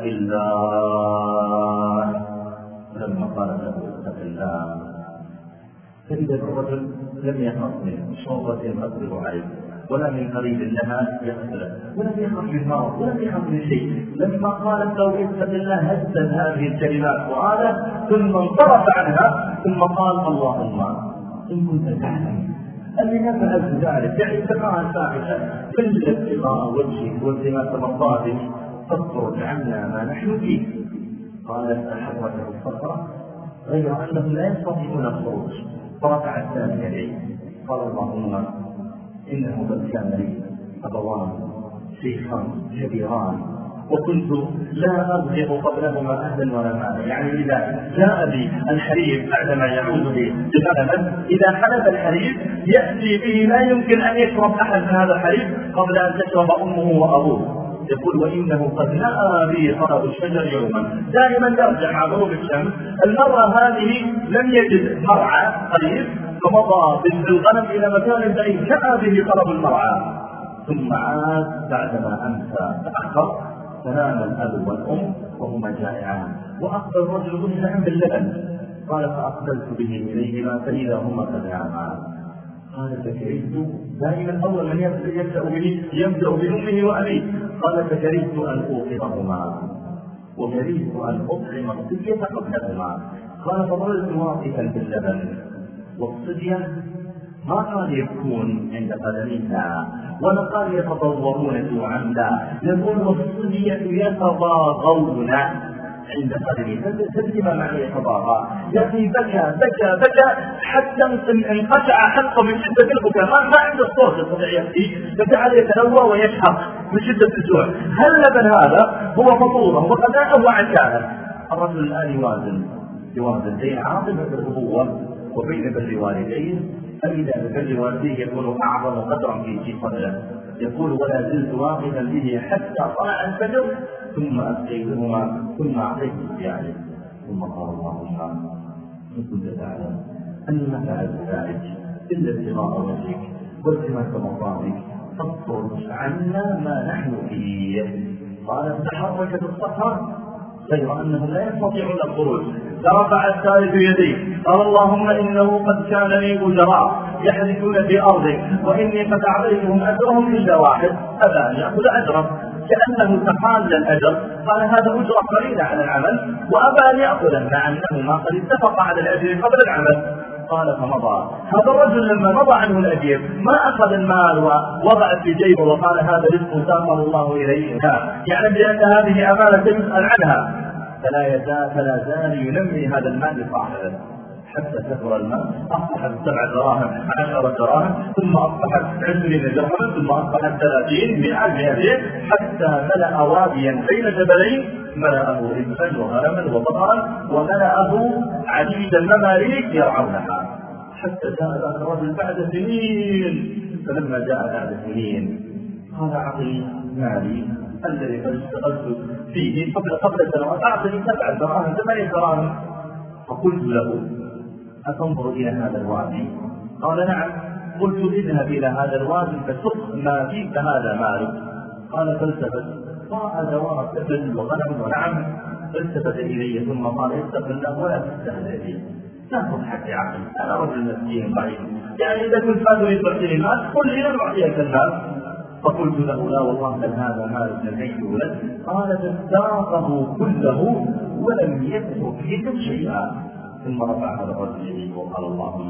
الله. لما قالت له اتق الله فإذا الرجل لم يخف من شرطة يقدر عليه ولا من قريب لها يقتله ولم يخف من مرض ولم يخف من شيء. لما قالت له اتق الله هزت هذه الكلمات وقال ثم انصرف عنها ثم قال: اللهم إن كنت تعلم أني ما فعلت ذلك، يعني اتقاء الفاحشة إلا ابتغاء وجهك والتماس مرضاتك فاخرج عنا ما نحن فيه. قالت: تحركت الصخرة غير أنهم لا يستطيعون الخروج، فرفع الثاني يديه قال: اللهم إنه قد كان لي أبوان شيخان كبيران وكنت لا أرزق قبلهما أهلا ولا مالا. يعني إذا جاء بي الحليب بعدما يعود بي بغنما، إذا حلب الحليب يأتي به لا يمكن أن يشرب أحد من هذا الحليب قبل أن تشرب أمه وأبوه. يقول: وإنه قد نأى بي طلب الشجر يوما، دائما يرجع مع غروب الشمس. المرة هذه لم يجد مرعى قريب فمضى بالغنم إلى مكان بعيد، نأى به طلب المرعى، ثم عاد بعدما أمسى تأخر، فنام الأب والأم وهما جائعان، وأقبل الرجل مسرعا باللبن. قال: فأقبلت به إليهما فإذا هما قد ناما. قال: فكرهت، دائما أول من يبدأ به يبدأ بأمه وأبيه. قال: فكرهت أن أوقظهما وكرهت أن أطعم الصبية قبلهما. قال فظللت واقفا باللبن والصبية ما قال يبكون عند قدم ساعة ولا قال يتضورون جوعا، لا، يقول والصبية يتضاغون عند قدمي. تدري ما معنى يتضاغى؟ يعني بكى بكى بكى حتى انقطع حلقه من شده البكاء، ما ما عنده الصوت يستطيع يبكي، فجعل يتلوى ويشهق من شده الجوع. هل لبن هذا هو فطوره وغذاء وعشاء؟ الرجل الان يوازن يوازن بين عاطفه الابوه وبين بر الوالدين، فإذا بر والديه يكون أعظم قدرا في صدره. يقول ولا زلت واقفا به حتى طلع الفجر ثم أسقيتهما ثم أعطيت بيعه. ثم قال اللهم إن كنت تعلم أني ما فعلت ذلك إلا ابتغاء وجهك والتماس مطامك فاخرج عنا ما نحن فيه. قال فتحركت الصخرة غير أنهم لا يستطيعون الخروج، فرفع الثالث يديه قال اللهم إنه قد كان لي أجراء يحدثون في أرضك وإني قد أعطيتهم أجرهم إلا واحد أبى أن يأخذ أجره، كأنه تقال الأجر. قال هذا أجرة قليلة على العمل وأبى أن يأخذه مع أنهما قد اتفق على الأجر قبل العمل. قال فمضى. هذا الرجل لما مضى عنه الأجير ما أخذ المال ووضع في جيبه وقال هذا رزق ساقه الله إليه، يعلم بأن هذه أمانة يسأل عنها، فلا يزال فلا زال ينمي هذا المال لصاحبه حتى كثر المال، أصبحت سبع دراهم عشرة دراهم ثم أصبحت عشرين درهما ثم أصبحت ثلاثين مئة مئتين حتى ملأ واديا بين جبلين ملأه إبلا وغنما وبقرا وملأه عديد المماليك يرعونها، حتى جاء ذاك الرجل بعد سنين. فلما جاء بعد سنين قال أعطني مالي الذي قد اشتغلت فيه قبل قبل سنوات، أعطني سبع دراهم ثمانية دراهم. فقلت له أتنظر إلى هذا الوادي؟ قال نعم. قلت اذهب إلى هذا الوادي فسق ما فيك هذا مالك. قال فالتفت راى دواب ابل وغنم ونعم، فالتفت إلي ثم قال اتق الله ولا تستهزئ بي، لا تضحك يا عقل، أنا رجل مسكين ضعيف، يعني إذا كنت ما تريد تعطيني المال قل لي لن أعطيك المال. فقلت له لا والله بل هذا مال نزيته لك. قال فاستاقه كله ولم يترك فيك شيئا. ثم رفع هذا الرجل يديه وقال اللهم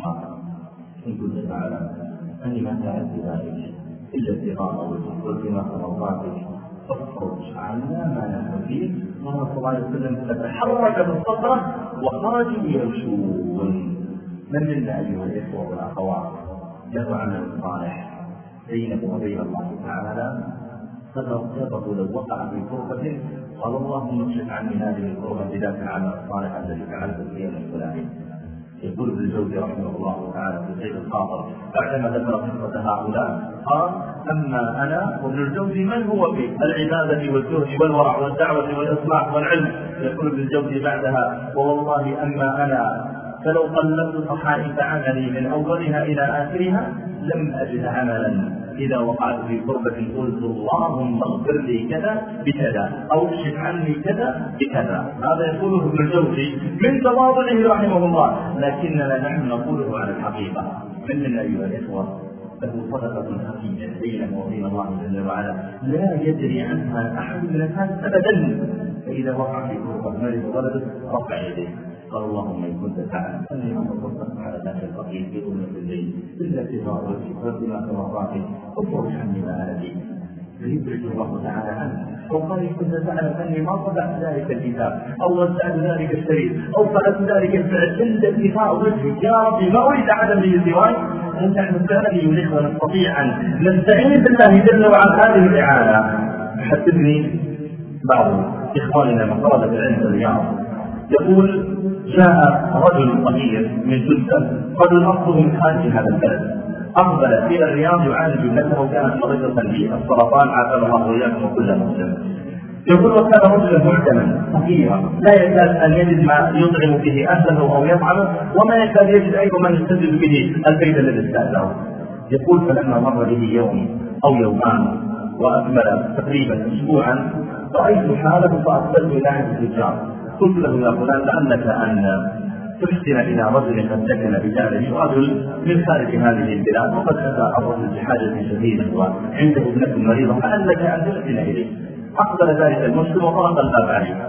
إن كنت تعلم أني ما فعلت ذلك إلا ابتغاء وجهك والتماس مرضاتك فاخرج عنا ما نحن فيه. قال صلى الله عليه وسلم فتحركت الصخرة وخرجوا يمشون. من منا أيها الإخوة والأخوات له عمل صالح بينه وبين الله تعالى فسبق لو وقع في كربة قال اللهم اكشف عني هذه الكربة بذات العمل الصالح الذي فعلته في يوم الفلاني. يقول ابن الجوزي رحمه الله تعالى في سيد الخاطر بعدما ذكر قصة هؤلاء قال أما أنا وابن الجوزي من هو في العبادة والزهد والورع والدعوة والإصلاح والعلم. يقول ابن الجوزي بعدها ووالله أما أنا فلو قلبت صحائف عملي من أولها إلى آخرها لم أجد عملا إذا وقعت في قربة قلت اللهم اغفر لي كذا بكذا أو اكشف عني كذا بكذا. هذا يقوله ابن الجوزي من تواضعه رحمه الله، لكننا نحن نقوله على الحقيقة. من من أيها الإخوة له صدقة خفية بينه وبين الله جل وعلا لا يدري عنها أحد من الناس أبدا، فإذا وقع في قربة مال ولده رفع يديه قال اللهم إن كنت تعلم أني أتصدق على ذاك الفقير في ظلمة الليل إلا ابتغاء وجهك والتماس مرضاتك فاخرج عني ما أنا فيه. فيدرك الله تعالى عنه وقال إن كنت تعلم أني ما طبعت ذلك الكتاب أو وزعت ذلك الشريط أو فعلت ذلك الفعل إلا ابتغاء وجهك يا ربي ما أريد عدم به سواك. ونحن فعلا أيها نستطيع أن نستعين بالله جل وعلا هذه الإعانة. يحدثني بعض إخواننا من طلبة العلم في الرياض يقول جاء رجل صغير من جدة رجل أصله من خارج هذا البلد أقبل إلى الرياض يعالج ابنته وكانت مريضة بالسرطان عافاها الله وإياكم وكل مسلم. يقول وكان رجلا معدما فقيرا لا يكاد أن يجد ما يطعم به أهله أو يطعمه وما يكاد يجد أيضا من يستجد به البيت الذي استأجره. يقول فلما مر به يوم أو يومان وأكمل تقريبا أسبوعا رأيت حاله فأقبلت إلى عند التجار قلت له يا فلان لعلك أن تحسن إلى رجل قد سكن بجانب رجل من خارج هذه البلاد وقد أتى الرجل بحاجة شديدة وعنده ابنة مريضة لعلك أن تحسن إليه. أقبل ذلك المسلم وطرق الباب عليه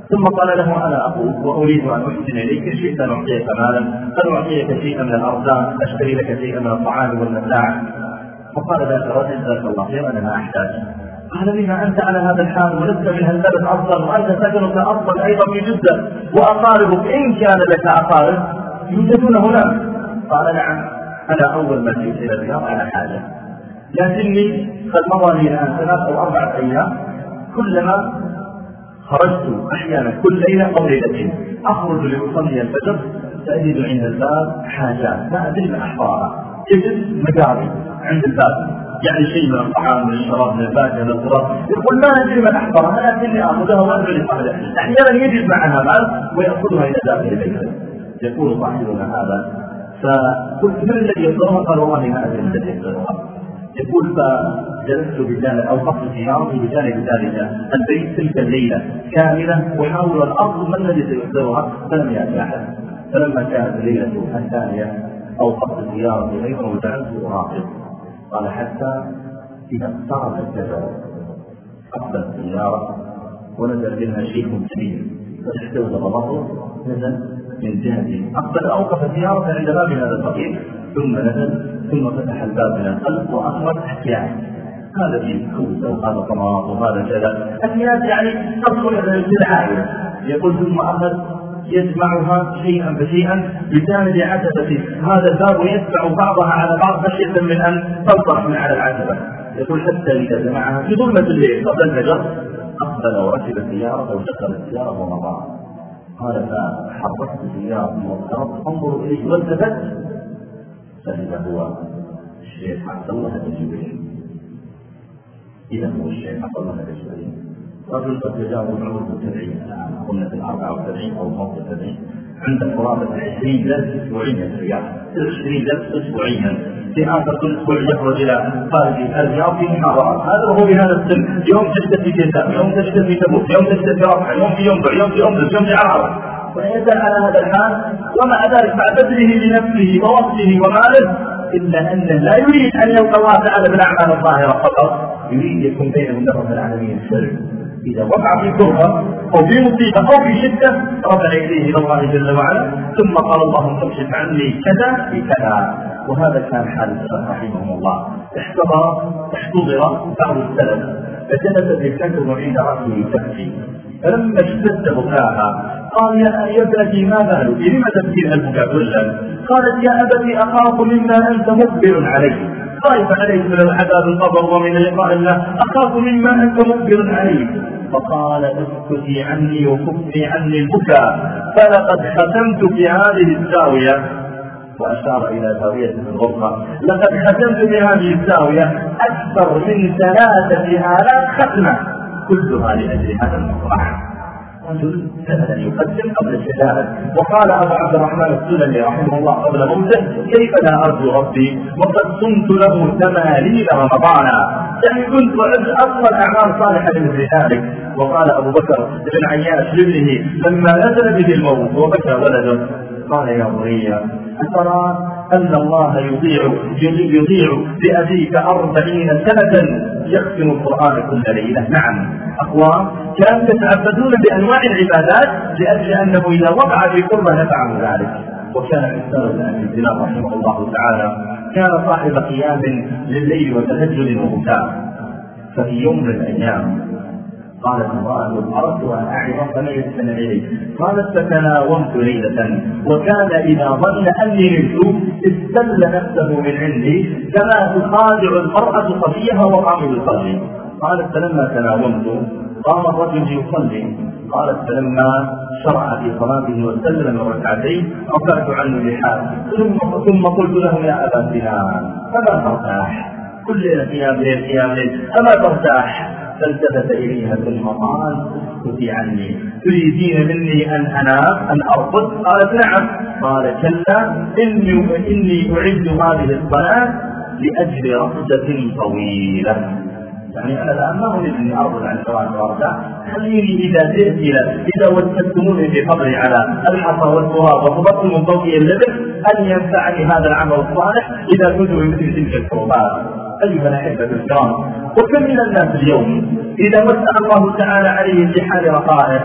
ثم قال له أنا أخوك وأريد أن أحسن إليك، إن شئت أن أعطيك مالا، أن أعطيك شيئا من الأرزاق، أشتري لك شيئا من الطعام والمتاع. فقال ذاك الرجل جزاك الله خيرا أنا ما أحتاج. قال بما أنت على هذا الحال ولست من هالبلد أصلا، وأنت سكنك أصلا أيضا في جدة، وأقاربك إن كان لك أقارب يوجدون هناك. قال نعم أنا أول ما جئت إلى الرياض على حاجة، لكني قد مضى لي الآن ثلاث أو أربعة أيام كلما خرجت أحيانا كل ليلة أو ليلتين أخرج لأصلي الفجر فأجد عند الباب حاجات ما أدري ما أحضارها، يجد مقابل عند الباب، يعني شيء من الطعام من الشراب من الفاكهة من الخضار، يقول ما أدري ما أحضرها لكني أخذها وأدري لصاحبه، أحيانا يجد معها مال ويأخذها إلى داخل بيته. يقول صاحبنا هذا فقلت من الذي يصدرها؟ قال والله ما أدري من الذي يصدرها. يقول فجلست بجانب أو قصد سيارتي بجانب ذلك البيت تلك الليلة كاملة وحاول أن أرض من الذي سيصدرها فلم يأتي أحد. فلما كانت الليلة الثانية أو قصد سيارتي أيضا وجعلت أراقب. قال حتى إذا اقترب الجبل أقبل السيارة ونزل منها شيخ كبير فاستوجب ظهره، نزل من جهة أقبل أوقف السيارة عند باب هذا الفقير ثم نزل ثم فتح الباب من الخلف وأخرج أحياء، هذا في كوز وهذا طماط وهذا كذا أحياء يعني تصل للعائلة. يقول ثم أخذ يجمعها شيئا فشيئا بجانب عتبة هذا الباب ويتبع بعضها على بعض خشية من أن تطرح من على العتبة. يقول حتى إذا جمعها في ظلمة الليل قبل الفجر أقبل وركب السيارة ودخل السيارة ومضى. قال فحركت السيارة واضطربت أنظر إليه والتفت فإذا هو الشيخ عبد الله الجبري. إذا هو الشيخ عبد الله الجبري رجل قد تجاوز عمره السبعين الآن، قلنا في الأربعة والسبعين أو خمسة وسبعين، عنده قرابة عشرين جلسة أسبوعيا في الرياض، عشرين جلسة أسبوعيا في آخر كل أسبوع يخرج إلى خارج الرياض في محاضرات. هذا وهو بهذا السن، يوم تجد في كتاب، يوم تجد في تبوك، يوم تجد في رفع، يوم في ينبع، يوم في أمر، يوم في عرض، ويزال على هذا الحال. ومع ذلك مع بذله لنفسه ووقته وماله إلا أنه لا يريد أن يلقى الله تعالى بالأعمال الظاهرة فقط، يريد يكون بينه وبين العالمين السر. إذا وقع في كربة أو في مصيبة أو في شدة رفع يديه إلى الله جل وعلا ثم قال اللهم اكشف عني كذا بكذا. وهذا كان حال السلف رحمهم الله. احتضر احتضر بعض السلف فجلس بالكتب عند رأسه تبكي، فلما اشتد بكاها قال يا ابنتي ما بالك لم تبكين البكاء كلا؟ قالت يا أبتي أخاف مما أنت مقبل عليه، خايف عليك من العذاب القبر ومن لقاء الله، أخاف مما أنت مقبل عليه. فقال اسكتي عني وكفي عني البكاء فلقد ختمت في هذه الزاوية، وأشار إلى زاوية في الغرفة، لقد ختمت في هذه الزاوية أكثر من ثلاثة آلاف ختمة كلها لأجل هذا المصرح. رجل سهلا يقدم قبل الشهادة. وقال أبو عبد الرحمن السلمي رحمه الله قبل موته كيف لا أرجو ربي وقد صمت له ثمانين رمضانا، يعني كنت أعد أصل الأعمال صالحة لمثل ذلك. وقال أبو بكر بن عياش لابنه لما نزل به الموت وبكى ولده قال يا بني أترى أن الله يضيع يضيع بأبيك أربعين سنة يختم القرآن كل ليلة؟ نعم أخوان كانوا يتعبدون بأنواع العبادات لأجل أنه إذا وقع في قربة نفعه ذلك. وكان الإنسان بن أبي الزناد رحمه الله تعالى كان صاحب قيام لليل وتهجد وبكاء. ففي يوم من الأيام قالت امرأة أردت أن أعرف فلا يستمع إلي، قالت فتناومت ليلة وكان إذا ظن أني نمت استل نفسه من عندي كما تخادع المرأة صبيها وقام يصلي. قالت فلما تناومت قام الرجل يصلي، قالت فلما شرع في صلاته وسلم من ركعتين رفعت عنه اللحاف ثم قلت له يا أبا سنان أما ترتاح؟ كل ليلة قيام ليل قيام ليل أما ترتاح؟ فالتفت إليها ثم قال اسكتي عني، تريدين مني أن أنام أن أرقد؟ قالت نعم. قال كلا إني, إني أعد هذه الصلاة لأجل رقدة طويلة، يعني أنا الآن ما أريد أني أرقد عن سواء وارتاح، خليني إذا جئت إلى إذا وجدتموني في قبري على الحصى والتراب وخبرت من فوقي اللبن أن ينفعني هذا العمل الصالح إذا كنت بمثل تلك الكربات. أيها الأحبة الكرام، وكم من الناس اليوم إذا وسع الله تعالى عليه في حال رخائه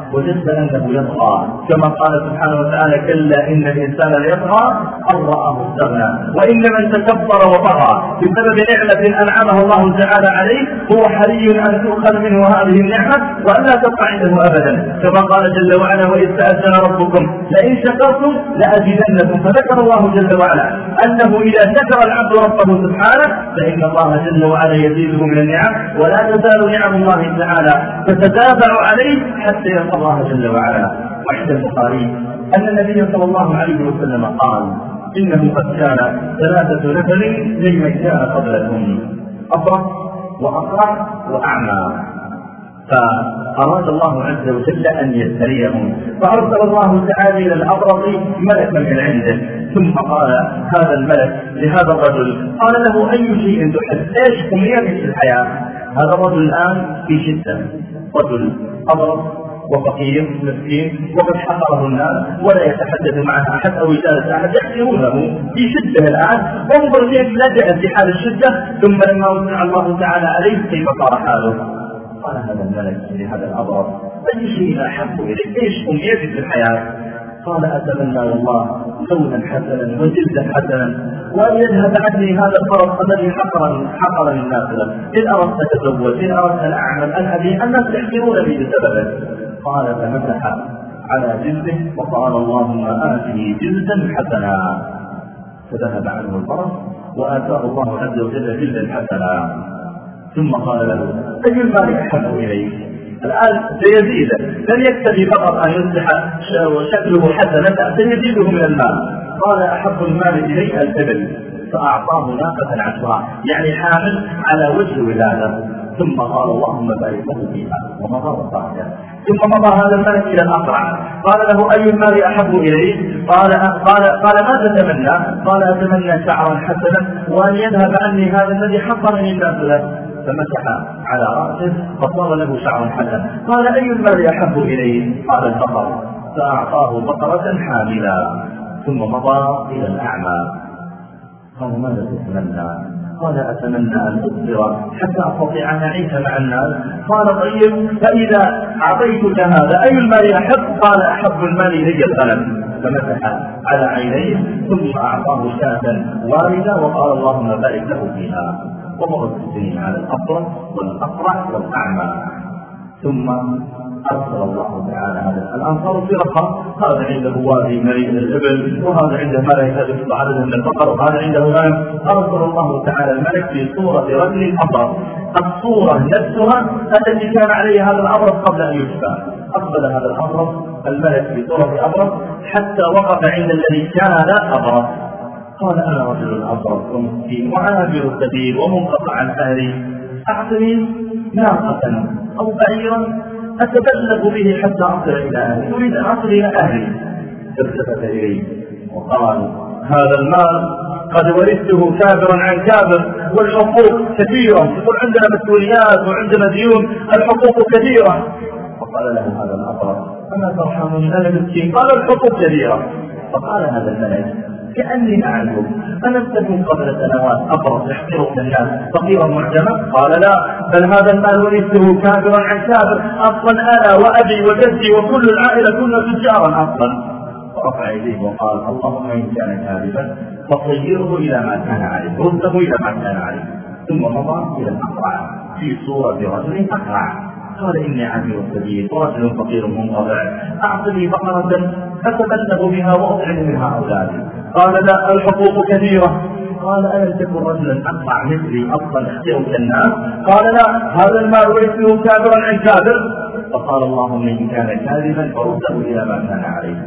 وجدت أنه يطغى، كما قال سبحانه وتعالى: كلا إن الإنسان ليطغى أن رآه استغنى. وإن من تكبر وطغى بسبب نعمة أنعمها الله تعالى عليه هو حري أن تؤخذ منه هذه النعمة وأن لا تبقى عنده أبدا، كما قال جل وعلا: وإذ تأذن ربكم لئن شكرتم لأزيدنكم. فذكر الله جل وعلا أنه إذا شكر العبد ربه سبحانه فإن الله جل وعلا يزيده من النعم، ولا تزال نعم الله تعالى تتتابع عليه حتى يلقى الله جل وعلا. وعند البخاري أن النبي صلى الله عليه وسلم قال: إنه قد كان ثلاثة نفر ممن كان قبلكم، أبرص وأقرع وأعمى، فأراد الله عز وجل أن يستريهم، فأرسل الله تعالى إلى الأبرص ملكا من عنده، ثم قال هذا الملك لهذا الرجل، قال له: أي شيء تحب؟ إيش أمنيتك في الحياة؟ هذا الرجل الآن في شدة، رجل أبرص وفقير مسكين وقد حقره الناس ولا يتحدث معه أحد أو يجالس أحد، يحسرونه في شدة الآن، انظر كيف لجأ في حال الشدة، ثم لما وسع الله تعالى عليه كيف صار حاله. قال هذا الملك لهذا الأبرص: أي شيء أحب إليك؟ إيش أمنيتك في الحياة؟ قال: أتمنى والله لونا حسنا وجلدا حسنا، وأن يذهب عني هذا الفرس الذي حقر حقر الناس له، إن أردت أتزوج، إن أردت أن أعمل، أن أبي، الناس يحقرون بي بسببه. قال: فمسح على جلده وقال: اللهم آته جلدا حسنا، فذهب عنه الفرس وآتاه الله عز وجل جلدا حسنا. ثم قال له: أي المال أحب إليك؟ الآن سيزيده، لن يكتفي فقط أن يصبح شكله حسنا، سيزيده من المال. قال: أحب المال إلي الإبل، فأعطاه ناقة عشراء، يعني حامل على وجه ولادة. ثم قال: اللهم بارك له فيها، ومضى وصعد. ثم مضى هذا الملك إلى الأقرع، قال له: أي المال أحب إليك؟ قال قال قال ما تتمنى؟ قال: أتمنى شعرا حسنا وأن يذهب عني هذا الذي حقرني الناس له. فمسح على رأسه فصار له شعر حسن. قال: أي المال أحب إليه؟ قال: البقر، فأعطاه بقرة حاملا. ثم مضى إلى الأعمى، قال: ماذا تتمنى؟ قال: أتمنى أن أبصر حتى أستطيع أن أعيش مع الناس. قال: طيب، فإذا أعطيتك هذا أي المال أحب؟ قال: أحب المال إلي الغنم. فمسح على عينيه ثم أعطاه شاة واردة وقال: اللهم بارك له فيها. ومرت السنين على الأبرص والأقرع والأعمى. ثم أرسل الله تعالى هذا الأنصار فرقة، هذا عنده وادي مليء الإبل، وهذا عنده ملك يصل عدد من البقر، وهذا عنده غنم. أرسل الله تعالى الملك في صورة رجل أبرص، الصورة نفسها التي كان عليها هذا الأبرص قبل أن يشفى. أقبل هذا الأبرص الملك في صورة أبرص حتى وقف عند الذي كان أبرص. قال: أنا رجل أبرص ومسكين وعابر السبيل ومنقطع عن أهلي، أعطني ناقة أو بعيرا أتبلغ به حتى أصل إلى أهلي، أريد أن أصل إلى أهلي. فالتفت إليه وقال: هذا المال قد ورثته كابرا عن كابر، والحقوق كثيرة، يقول عندنا مسؤوليات وعندنا ديون، الحقوق كثيرة. فقال له هذا الأبرص: أما ترحمني أنا مسكين؟ قال: الحقوق كثيرة. فقال هذا الملك: كأني أعلم ألم تكن قبل سنوات أبرص يحقرك الناس فقيرا معجما؟ قال: لا، بل هذا المال ورثته كابرا عن كابر، أصلا أنا وأبي وجدي وكل العائلة كنا تجارا أصلا. فرفع يديه وقال: اللهم إن كان كاذبا فطيره إلى ما كان عليه، رده إلى ما كان عليه. ثم مضى إلى الأقرع في صورة رجل أقرع، قال: إني عبد السبيل ورجل فقير منقطع، أعطني بقرة أتبلغ بها وأطعم منها أولادي. قال: لا، الحقوق كثيرة. قال: ألم تكن رجلا أقطع مثلي أصلا أخطئك الناس؟ قال: لا، هذا المال ورثه كابرا عن كابر. فقال: اللهم إن كان كاذبا فرده إلى ما كان عليه.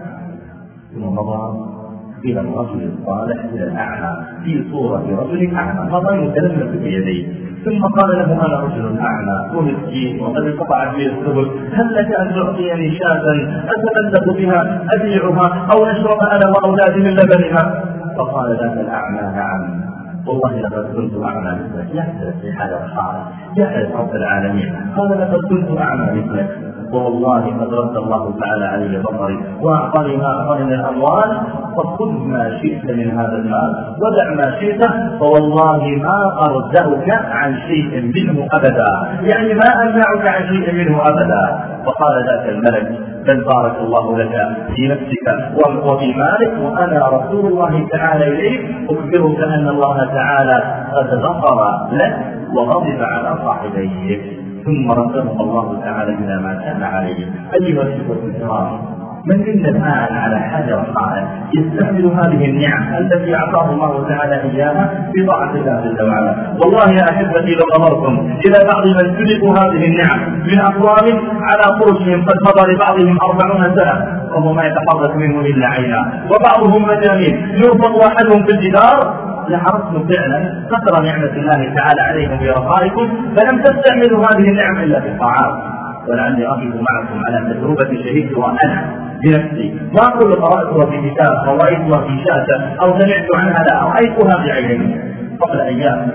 ثم مضى إلى الرجل الصالح إلى الأعمى في صورة رجل أعمى، مضى يتلمس بيديه، ثم قال له: أنا رجل أعمى ومسكين وقد انقطعت بي السبل، هل لك أن تعطيني شاة أتبلغ بها أبيعها أو نشرب أنا وأولادي من لبنها؟ فقال ذاك الأعمى: نعم، والله لقد كنت أعمى مثلك. يحدث في حال الحارة، يحدث رب العالمين. قال: لقد كنت أعمى مثلك، والله قد رد الله تعالى علي بصري وأعطاني ما أعطاني من الأموال، فخذ ما شئت من هذا المال ودع ما شئت، فوالله ما أردك عن شيء منه أبدا، يعني ما أمنعك عن شيء منه أبدا. وقال ذاك الملك: بل بارك الله لك في نفسك وفي مالك، وأنا رسول الله تعالى إليك أخبرك أن الله تعالى قد غفر لك وغضب على صاحبيك، ثم رده الله تعالى إلى ما كان عليه. أيها الإخوة الكرام، من منا الآن على حاجة وحاجة يستعمل هذه النعم التي أعطاه الله تعالى إياها في طاعة الله جل وعلا؟ والله يا أحبتي لو أمركم إلى بعض من سلكوا هذه النعم من أقوام على فرشهم قد مضى لبعضهم أربعون سنة وهو ما يتحرك منه إلا عينا، وبعضهم مجانين يربط أحدهم في الجدار، لحرصتم فعلا قدر نعمة الله تعالى عليكم برفائكم، فلم تستعملوا هذه النعم إلا في الطاعات. ولعلي أقف معكم على تجربة شهدتها أنا بنفسي، ما أقول قرأتها في كتاب أو رأيتها في شاشة أو سمعت عنها، لا، رأيتها بعيني. قبل أيام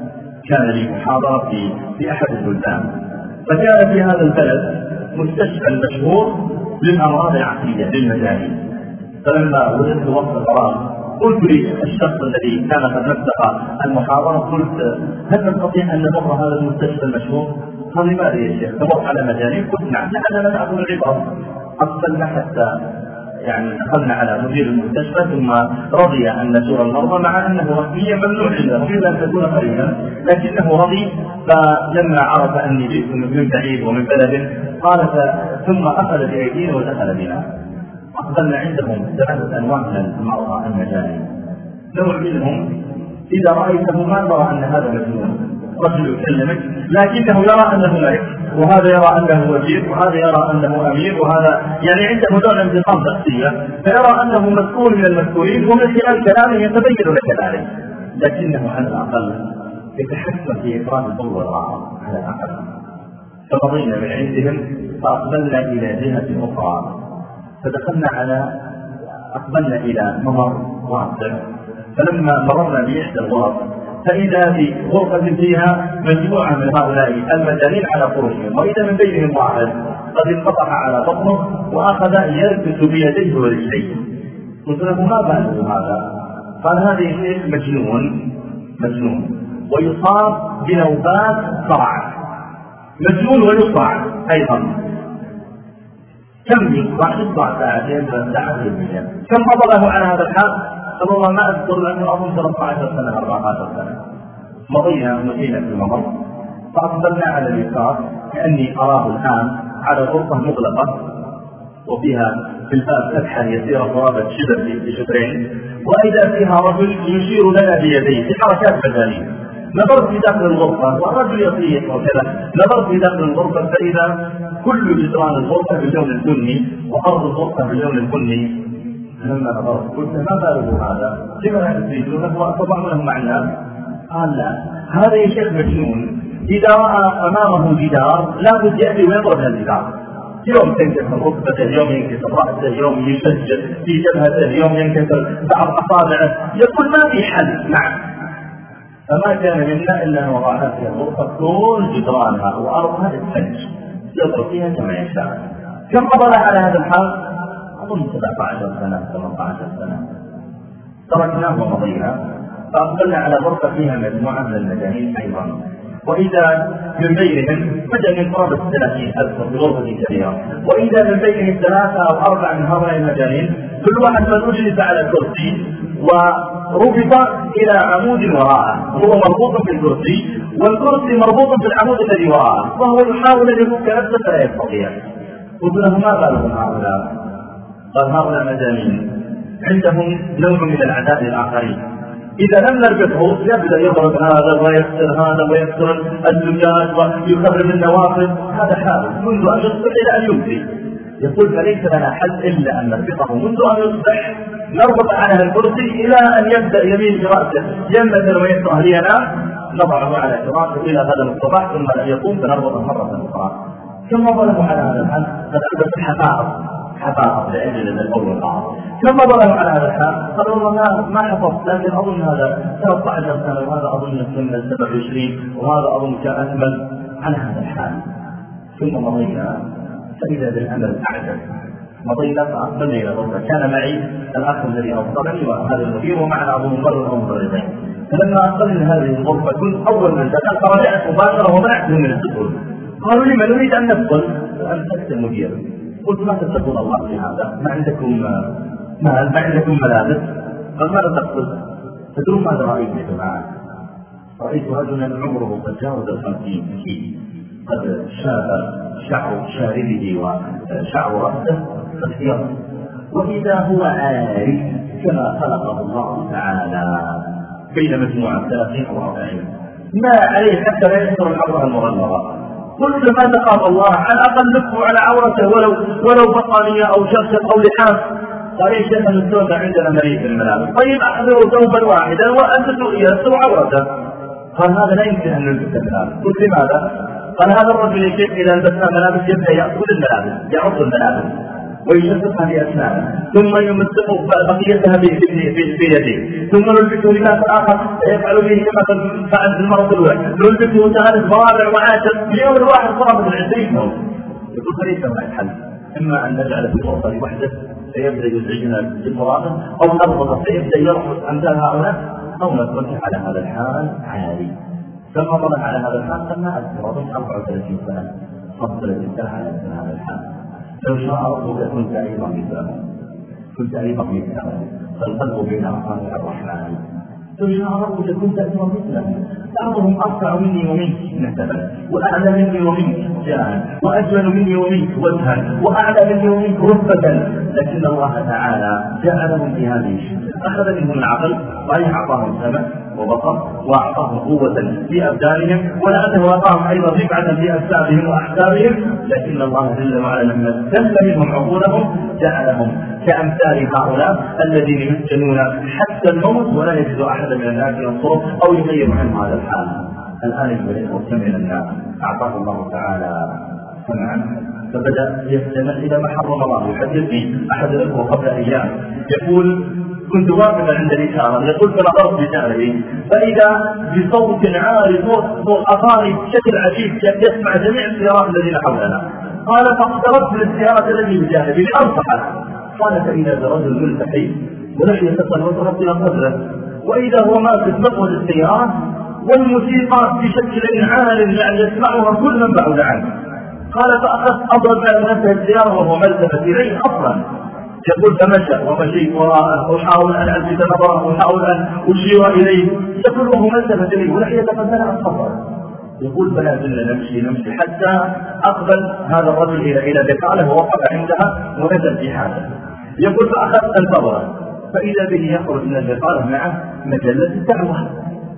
كان لي محاضرة في في أحد البلدان، فكان في هذا البلد مستشفى مشهور للأمراض العقلية للمجانين. فلما وجدت وقت فراغ قلت لي الشخص الذي كان قد نسق المحاضرة، قلت: هل نستطيع أن نمر هذا المستشفى المشهور؟ قال: لماذا يا شيخ تمر على مجانين؟ قلت: نعم، لأننا نأخذ العبر. أقبلنا حتى يعني دخلنا على مدير المستشفى، ثم رضي أن نزور المرضى مع أنه رسميا ممنوع عنده إلا أن تكون قريبا، لكنه رضي. فلما عرف أني جئت من بعيد ومن بلد قال ثم أخذ بأيدينا ودخل بنا. أقبلنا عندهم ثلاثة أنواع من المرضى المجانين. نوع منهم إذا رأيته ما ترى أن هذا مجنون، رجل يكلمك لكنه يرى أنه ملك، وهذا يرى أنه وزير، وهذا يرى أنه أمير، وهذا يعني عنده نوع انفصام شخصية، فيرى أنه مسؤول من المسؤولين، ومن خلال كلامه يتبين لك ذلك. لكنه على الأقل يتحكم في إفراد الضر والراحة على الأقل. فمضينا من عندهم فأقبلنا إلى جهة أخرى، فدخلنا على أقبلنا إلى ممر واسع، فلما مررنا بإحدى الغرف فإذا في غرفة فيها مجموعة من هؤلاء المجانين على فرشهم، وإذا من بينهم واحد قد انقطع على بطنه وأخذ يربط بيديه ورجليه. قلت له: ما باله هذا؟ قال: هذا الشيخ مجنون مجنون ويصاب بنوبات صرع، مجنون ويصرع أيضا. كم يصرع؟ يصرع ساعتين ثلاث ساعات يوميا. كم مضى له على هذا الحال؟ قال: والله ما أذكر لأنه أظن ثلاثة عشر سنة أربعة عشر سنة. مضينا مشينا في الممر، فأقبلنا على اليسار كأني أراه الآن على غرفة مغلقة وفيها في الباب فتحة يسيرة قرابة شبر بشبرين، وإذا فيها رجل يشير لنا بيديه في حركات مجانين. نظرت في داخل الغرفة والرجل يصيح وكذا، نظرت في داخل الغرفة فإذا كل جدران الغرفة باللون البني وأرض الغرفة باللون البني. لما نظرت قلت: ما باله هذا؟ لما يستيقظونه وأطبعونه مع الناس؟ قال: لا، هذا يا شيخ مجنون إذا رأى أمامه جدار لا بد يأتي ويضرب الجدار. يوم تنكسر ركبته، يوم ينكسر رأسه، يوم يسجل في جبهته، يوم ينكسر بعض أصابعه، يقول ما في حل. نعم. فما كان منا إلا أن وضعنا في الغرفة كل جدرانها وأرضها للثلج يضرب فيها كما يشاء. كم مضى على هذا الحال؟ أظن سبعة عشر سنة ثمانية عشر سنة. تركناه ومضينا، فأقبلنا على غرفة فيها مجموعة من المجانين أيضا، وإذا من بينهم مجانين قرابة ثلاثين ألف في غرفة كبيرة، وإذا من بينهم ثلاثة أو أربعة من هؤلاء المجانين كل واحد من أجلس على كرسي وربط إلى عمود وراءه، هو مربوط في الكرسي والكرسي مربوط في العمود الذي وراءه، وهو يحاول أن يفك نفسه فلا يستطيع. قلت له: ما بالهم هؤلاء؟ قال: هؤلاء مجانين عندهم نوع من العذاب للآخرين، إذا لم نربطه يبدأ يضرب هذا ويكسر هذا ويكسر الزجاج ويخرب النوافذ. هذا حال منذ أن يصبح إلى أن يمسي. يقول: فليس لنا حل إلا أن نربطه منذ أن يصبح، نربط على الكرسي إلى أن يبدأ يمين برأسه ينبذل ويسره لينام، نضعه على فراشه إلى غدا الصباح ثم لا يقوم فنربطه مرة أخرى. ثم ظلموا على هذا الحال قد ألبس حفاظ حفاظ لأجل الأول والآخر. ثم ظلموا على هذا الحال قالوا: والله ما حفظت، لكن أظن هذا ثلاثة عشر سنة وهذا أظن سنة سبعة وعشرين وهذا أظن كأكمل على هذا الحال. ثم مضينا فإذا بالأمل أعجب. مضينا فأقبلنا إلى الغرفة، كان معي الأخ الذي أوصلني وهذا المدير ومعنا أبو مبرر ومبررين. فلما أقبلنا هذه الغرفة كنت أول من دخل فرجعت مباشرة ومنعته من الدخول، قالوا لما نريد أن ندخل. أنت المدير قلت ما تتقون الله في هذا؟ ما عندكم ما, ما عندكم ملابس؟ قال ماذا تقصد؟ تدرون ماذا رأيت يا جماعة؟ رأيت رجلا عمره قد جاوز الخمسين أكيد، قد شاب شعر شاربه وشعر رأسه قد ابيض، وإذا هو عاري كما خلقه الله تعالى بين مجموعة ثلاثين أو أربعين، ما عليه حتى لا يكثر العورة المغلظة. قلت ما تخاف الله؟ على الأقل لفوا على عورته ولو ولو بطانية أو شرشف أو لحاف. قال يا شيخ الثوب عندنا مليء بالملابس. طيب أحضروا ثوبا واحدا وأنتوا يسروا عورته. قال هذا لا يمكن أن نلبس الملابس. قلت لماذا؟ قال هذا الرجل يا شيخ إذا لبسنا ملابس يبدأ يأخذ الملابس، يعض الملابس ويشققها بأسنانه، ثم يمسك بقيتها بيده، ثم نلبسه لباس آخر يفعل به كما فعل في المرض الأول، نلبسه ثالث ورابع وعاشر، في يوم الواحد صار من عشرين يوم. يقول فليس هناك الحل، إما أن نجعل في الغرفة وحده فيبدأ يزعجنا بالمراقبة، أو نربط فيبدأ يرفض أمثال هؤلاء، أو نترك على هذا الحال عالي. كما ظل على هذا الحال قلنا أكثر من أربعة وثلاثين سنة خمسة وثلاثين سنة على هذا الحال. لو شاء ربك كنت أيضا مثله، كنت أيضا مثله، فالقلب بين أصابع الرحمن. لو شاء ربك كنت أيضا مثله. بعضهم أرفع مني ومنك نسبا، وأعلى مني ومنك جاها، وأجمل مني ومنك وجها، وأعلى مني ومنك رتبة، لكن الله تعالى جعلهم في هذه الشدة، أخذ منهم العقل وأن أعطاهم سمع وبصر وأعطاهم قوة في أبدانهم، ولعله أعطاهم أيضا رفعة في أجسادهم وأحسابهم، لكن الله جل وعلا لما استل منهم عقولهم جعلهم كأمثال هؤلاء الذين يسجنون حتى الموت ولا يجد أحد من الناس ينصره أو يغير عنه هذا الحال. الآن يجب من الناس أعطاه الله تعالى سمعا فبدأ يستمع إلى ما حرم الله. يحدثني أحد الأخوة قبل أيام يقول كنت واقفا عند الإشارة، يقول فنظرت بجانبي فإذا بصوت عالي صوت أغاني بشكل عجيب يسمع جميع السيارات الذين حولنا. قال فاقتربت من السيارة التي بجانبي لأنصحه، قال فإذا برجل ملتحي ولم يتصل وصلت إلى قدره، وإذا هو ماسك مقود السيارة والموسيقى بشكل عال يعني يسمعها كل من بعد عنه. قال فأخذت أضرب على نفسه السيارة وهو ملتفت إليه أصلا. يقول فمشى ومشيت وراءه وحاول أن ألفت نظره وحاول أن أشير إليه، يقول وهو ملتفت إليه ولحية قدنا الخطر. يقول فلا زلنا نمشي نمشي حتى أقبل هذا الرجل إلى إلى بقاله ووقف عندها ونزل في حاله. يقول فأخذت الفضل فإذا به يخرج من البقاله معه مجلة الدعوة.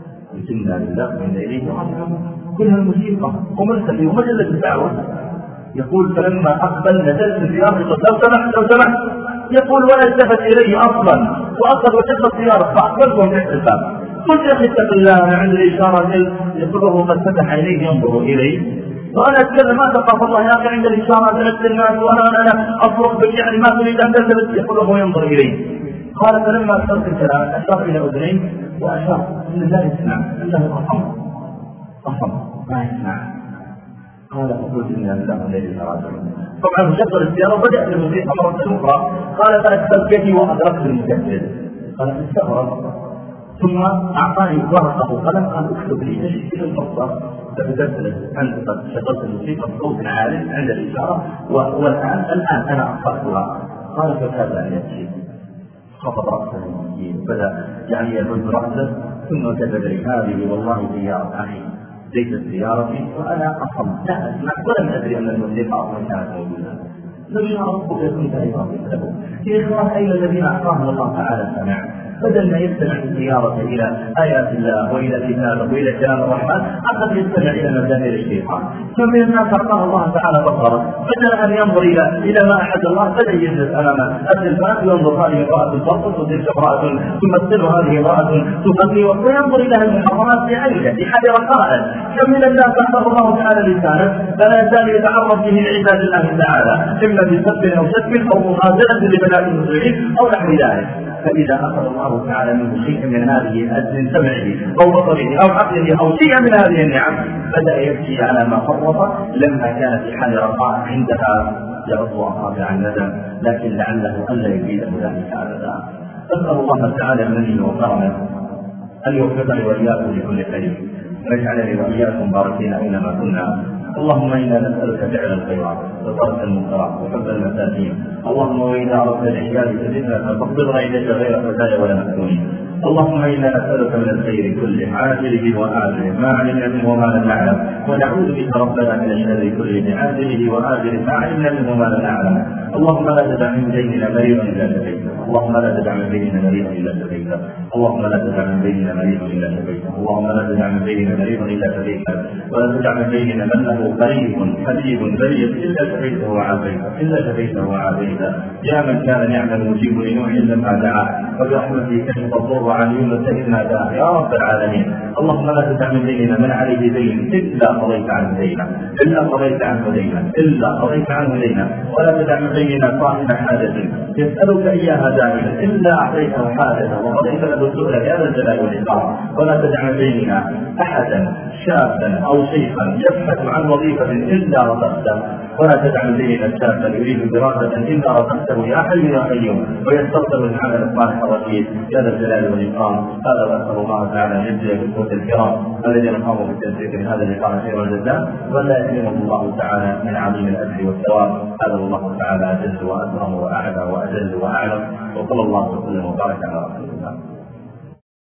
إنا لله وإنا إليه راجعون، كلها الموسيقى وملتقي ومجلة الدعوة. يقول فلما أقبل نزلت السيارة لو سمحت لو سمحت، يقول ولا التفت إليه أصلا وأخذ وشد السيارة فأقبلت وفتحت الباب. قلت يا أخي اتق الله أنا عند الإشارة يقول له قد فتح عينيه ينظر إليه، وأنا أتكلم ما تخاف الله يا أخي عند الإشارة تنزل الناس وأنا أنا أفرق بك يعني ما تريد أن تلتفت، يقول له ينظر إليه. قال فلما أشرت الكلام أشار إلى أذنيه وأشار إن لا يسمع إنه أصم أصم ما يسمع. قال فقلت إن الله إليه راجعون. طبعا شغل السيارة وبدأت الموسيقى مرة أخرى. قال فأدخلت يدي وأدركت المسجل. قال استغرب ثم أعطاني ورقة وقلم قال اكتب لي تشكيل الفرصة. فبدأت أنت قد شغلت الموسيقى بصوت عالي عند الإشارة والآن الآن أنا أخطأتها. قال فكاد أن يمشي خفض رأسه المسكين بدأ يعني يهز رأسه ثم كتب لي هذه والله سيارة أخي ليست سيارتي وأنا أصم لا أسمع ولم أدري أن الموسيقى أصلا كانت موجودة. لو شاء ربك كنت أيضا مثله. في إخوان أين الذين أعطاهم الله تعالى سمع بدل ما يستمع السيارة إلى آيات الله وإلى كتابه وإلى كلام الرحمن أخذ يستمع إلى مزامير الشيطان. ثم الناس أعطاه الله تعالى بصره بدل أن ينظر إلى إلى ما أحد الله بدأ يجلس أمام التلفاز ينظر هذه امرأة ترقص وتلك امرأة تمثل هذه امرأة تغني وينظر إلى المحرمات بعينه في حال رقائه. كم من الناس أعطاه الله تعالى لسانه فلا يزال يتعرض به لعباد الله تعالى إما بسب أو شتم أو مغازلة لبنات المسلمين أو نحو ذلك. فإذا أخذ الله تعالى منه شيئا من هذه من سمعه أو بصره أو عقله أو شيئا من هذه النعم بدأ يبكي على ما فرط لما كان في حال رخاء عندها يعض أصابع الندم، لكن لعله ألا يزيده ذلك أبدا. أسأل الله تعالى منه وكرمه أن يوفقني وإياكم لكل خير، واجعلني وإياكم باركين أينما كنا. اللهم إنا نسألك فعل الخيرات وترك المنكرات وحب المساكين. اللهم وإذا أردت العباد فتنة فاقبضنا إليك غير خزايا ولا مفتونين. اللهم إنا نسألك من الخير كله عاجله وآجله ما علمنا منه وما لم نعلم، ونعوذ بك ربنا من الشر كله عاجله وآجله ما علمنا منه وما لم نعلم. اللهم لا تدع من بيننا مريضا إلا شفيته، اللهم لا تدع من بيننا مريضا إلا شفيته، اللهم لا تدع من بيننا مريضا إلا شفيته، اللهم لا تدع من بيننا مريضا إلا شفيته، ولا تدع من بيننا من له قريب حبيب بريء إلا شفيته وعافيته، إلا شفيته وعافيته. يا من كان يعمل مجيب لنوح لما دعاه، وبرحمته كشف الضر عن يونس إذ دعاه يا رب العالمين. اللهم لا تدع من بيننا من عليه دين إلا قضيت عنه دينا، إلا قضيت عنه دينا، إلا قضيت عنه دينا، ولا تدع من بيننا صاحب حاجة يسألك إياها دائما إلا أعطيته حاجته وقضيت له سؤلك يا ذا الجلال والإكرام. ولا تدع من بيننا أحدا شابا أو شيخا يبحث عن وظيفة إلا رزقته، ولا تدع من بيننا شابا يريد دراسة إلا رزقته يا حي يا قيوم، ويستغفر العمل الصالح الرشيد يا ذا الجلال والإكرام. هذا وأسأل الله تعالى أن يجزي بالقوة الكرام الذين قاموا بالتنسيق من هذا اللقاء خير والجزاء، ولا يحرمهم الله تعالى من عظيم الأجر والثواب. هذا الله تعالى أجل وأكرم وأعلى وأجل وأعلم، وصلى الله وسلم وبارك على رسول الله.